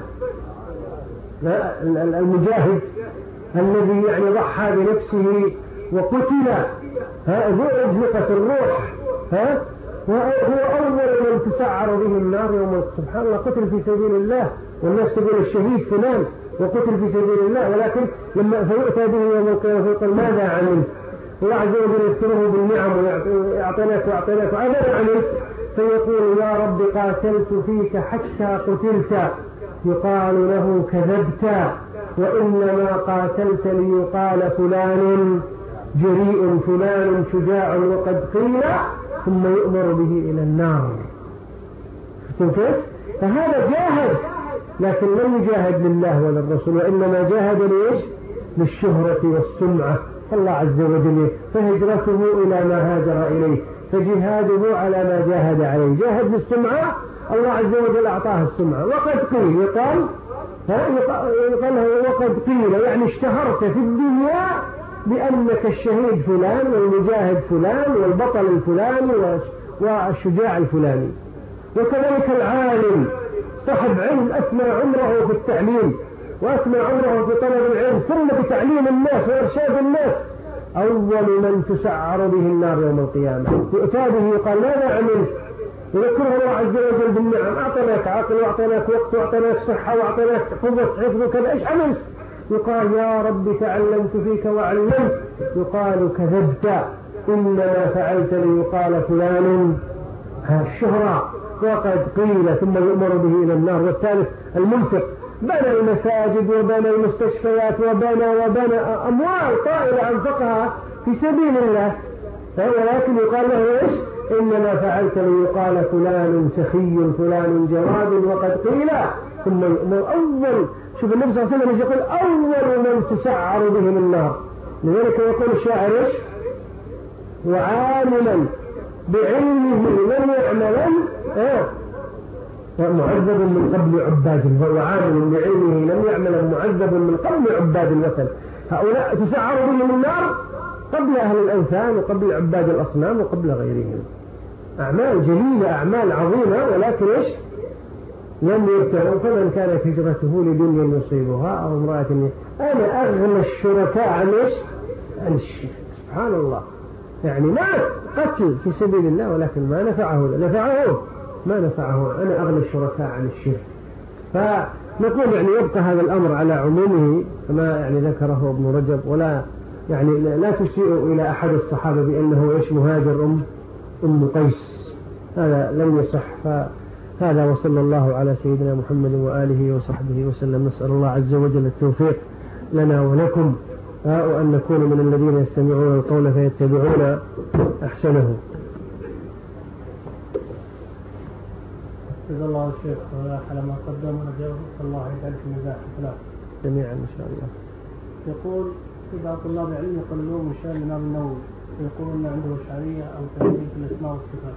المجاهد الذي يعني ضحى بنفسه وقتل ذو أزلقة الروح، وهو أول من تسعر به النار يوم. سبحان الله، قتل في سبيل الله، والناس تقول الشهيد فلان وقتل في سبيل الله، ولكن لما فيؤتى به يوم القيامة فيقول ماذا عمل؟ الله عز وجل يذكره بالنعم ويعطيناك وأعطيناك، ماذا عملت؟ فيقول يا رب قاتلت فيك حتى قتلت، يقال له كذبت، وإنما قاتلت ليقال فلان جريء فلان شجاع وقد قيل، ثم يؤمر به إلى النار. كيف؟ فهذا جاهد، لكن لم يجاهد لله ولا الرسول، وإنما جاهد ليش؟ للشهرة والسمعة. الله عز وجل فهجرته إلى ما هاجر إليه، فجهاده على ما جاهد عليه. جاهد للسمعة، الله عز وجل أعطاه السمعة. وقد قيل يقال وقد قيل يعني اشتهرت في الدنيا بأنك الشهيد فلان والمجاهد فلان والبطل الفلاني والشجاع الفلاني. وكذلك العالم صاحب علم أثنى عمره في التعليم وأثنى عمره في طلب العلم ثم بتعليم الناس وإرشاد الناس، أول من تسعر به النار يوم القيامة. يؤتى به يقال ماذا عملت؟ يذكره الله عز وجل بالنعم، أعطناك عقل وأعطناك وقت وأعطناك صحة وأعطناك قوة حفظ وكذا، إيش عملت؟ يقال يا رب تعلمت فيك وعلمت، يقال كذبت، إنما فعلت ليقال فلان الشهرة. وقد قيل ثم يؤمر به إلى النار. والثالث المنفق، بنى المساجد وبنى المستشفيات وبنى أموال طائلة أنفقها في سبيل الله، ولكن يقال له إيش؟ إنما فعلت ليقال فلان سخي فلان جواد. وقد قيل ثم يؤمر. أول شوف النبي صلى الله عليه وسلم يقول أول من تسعر بهم النار. لذلك يقول الشاعر إيش؟ وعاملا بعلمه لم يعملا معذب من قبل عباد، وعامل بعلمه لم يعمل معذب من قبل عباد الوثن. هؤلاء تسعر بهم النار قبل أهل الأوثان وقبل عباد الأصنام وقبل غيرهم. أعمال جليلة، أعمال عظيمة، ولكن إيش؟ لم يرتعوا. فمن كانت هجرته لدنيا يصيبها أو امرأة. أنا أغنى الشركاء عن إيش؟ عن الشرك. سبحان الله، يعني ما قتل في سبيل الله ولكن ما ما نفعه أنا أغنى الشركاء عن الشرك. فنقول يعني يبقى هذا الأمر على عمومه كما يعني ذكره ابن رجب، ولا يعني لا تشيء إلى أحد الصحابة بأنه إيش مهاجر أم قيس، هذا لم يصح. فهذا وصلى الله على سيدنا محمد وآله وصحبه وسلم. نسأل الله عز وجل التوفيق لنا ولكم، وأن نكون من الذين يستمعون القول فيتبعون أحسنه. جزا الله الشيخ على ما قدم ونجاوب. الله يجعل في ميزان حسناته جميعا إن شاء الله. يقول في بعض طلاب العلم يقولون من شأن الإمام النووي، يقولون عنده أشعرية أو تأويل في الأسماء والصفات.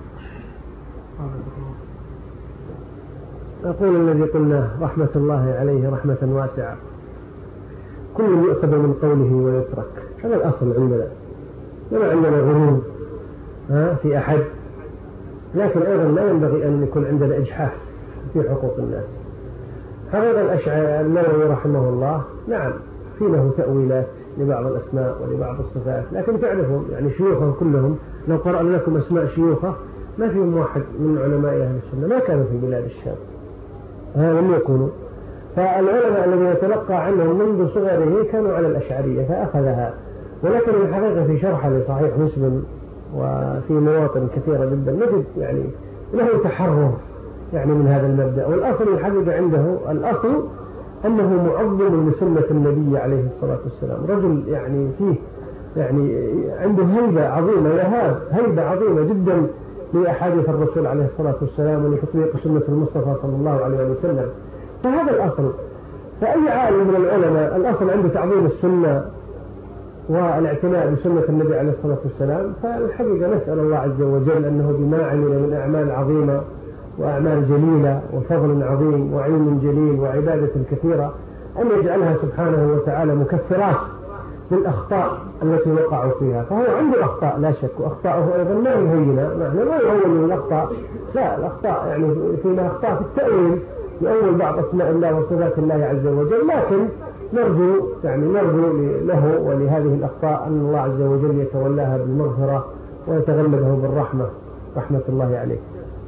أقول الذي قلنا رحمة الله عليه رحمة واسعة، كل يؤخذ من قوله ويترك، هذا الأصل عندنا. لما عندنا غرور في أحد، لكن أيضا لا ينبغي أن يكون عندنا إجحاف في حقوق الناس. حقيقة الأشعري النووي رحمه الله نعم في له تأويلات لبعض الأسماء ولبعض الصفات، لكن تعرفهم يعني شيوخهم كلهم، لو قرأنا لكم أسماء شيوخه ما فيهم واحد من علماء أهل السنة، ما كانوا في بلاد الشام، لم يكونوا. فالعلماء الذين يتلقى عنهم منذ صغره كانوا على الأشعرية فأخذها. ولكن الحقيقة في شرح لصحيح مسلم وفي مواطن كثيرة جدا نجد يعني له تحرر يعني من هذا المبدأ. والأصل الحقيقة عنده الأصل أنه معظم لسنة النبي عليه الصلاة والسلام، رجل يعني فيه يعني عنده هيبة عظيمة، يهاب هيبة عظيمة جدا لأحاديث الرسول عليه الصلاة والسلام ولتطبيق سنة المصطفى صلى الله عليه وسلم. فهذا الأصل. فأي عالم من العلماء الأصل عنده تعظيم السنة والاعتناء بسنة النبي عليه الصلاة والسلام. فالحقيقة نسأل الله عز وجل أنه بما عمل من أعمال عظيمة وأعمال جليلة وفضل عظيم وعلم جليل وعبادة كثيرة أن يجعلها سبحانه وتعالى مكفرات للأخطاء التي وقعوا فيها. فهو عنده أخطاء لا شك، وأخطاءه أيضا ما يهينها، نحن لا يهون من الأخطاء، لا الأخطاء يعني فيما أخطاء في التأويل يؤول بعض أسماء الله وصفات الله عز وجل، لكن نرجو له ولهذه الأخطاء أن الله عز وجل يتولاها بالمغفرة ويتغلبه بالرحمة رحمة الله عليه.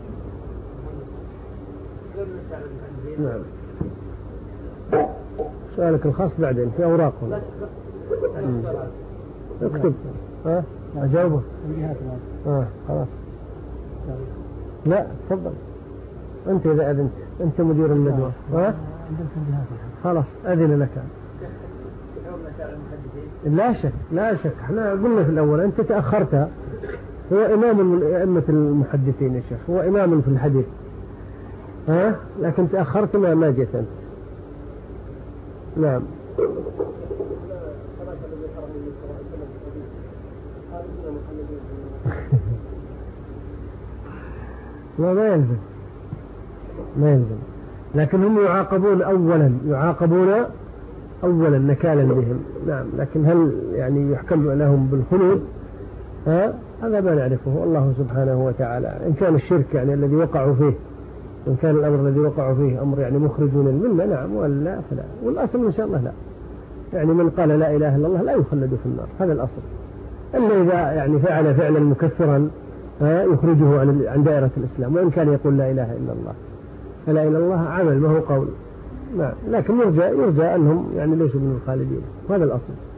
نعم. سؤالك الخاص بعدين في أوراقهم. اكتب. أجاوبه. خلاص. لا تفضل. أنت إذا أذنت، أنت مدير الندوة. خلاص أذن لك. لا شك احنا قلنا في الأول أنت تأخرت. هو إمام من أئمة المحدثين يا شيخ، هو إمام في الحديث، لكن تأخرت ما جيت أنت. نعم. ما يلزم، لكن هم يعاقبون أولا نكالا بهم. نعم، لكن هل يعني يحكم لهم بالخلود؟ هذا ما نعرفه الله سبحانه وتعالى. إن كان الشرك يعني الذي وقعوا فيه، إن كان الأمر الذي وقعوا فيه أمر يعني مخرج من الملة نعم، ولا فلا. والأصل إن شاء الله لا، يعني من قال لا إله إلا الله لا يخلد في النار، هذا الأصل. إلا إذا يعني فعل فعلا مكفرا يخرجه عن دائرة الإسلام، وإن كان يقول لا إله إلا الله، فلا إله إلا الله عمل ما هو قول. نعم، لكن يرجى أنهم يعني ليسوا من الخالدين، وهذا الأصل.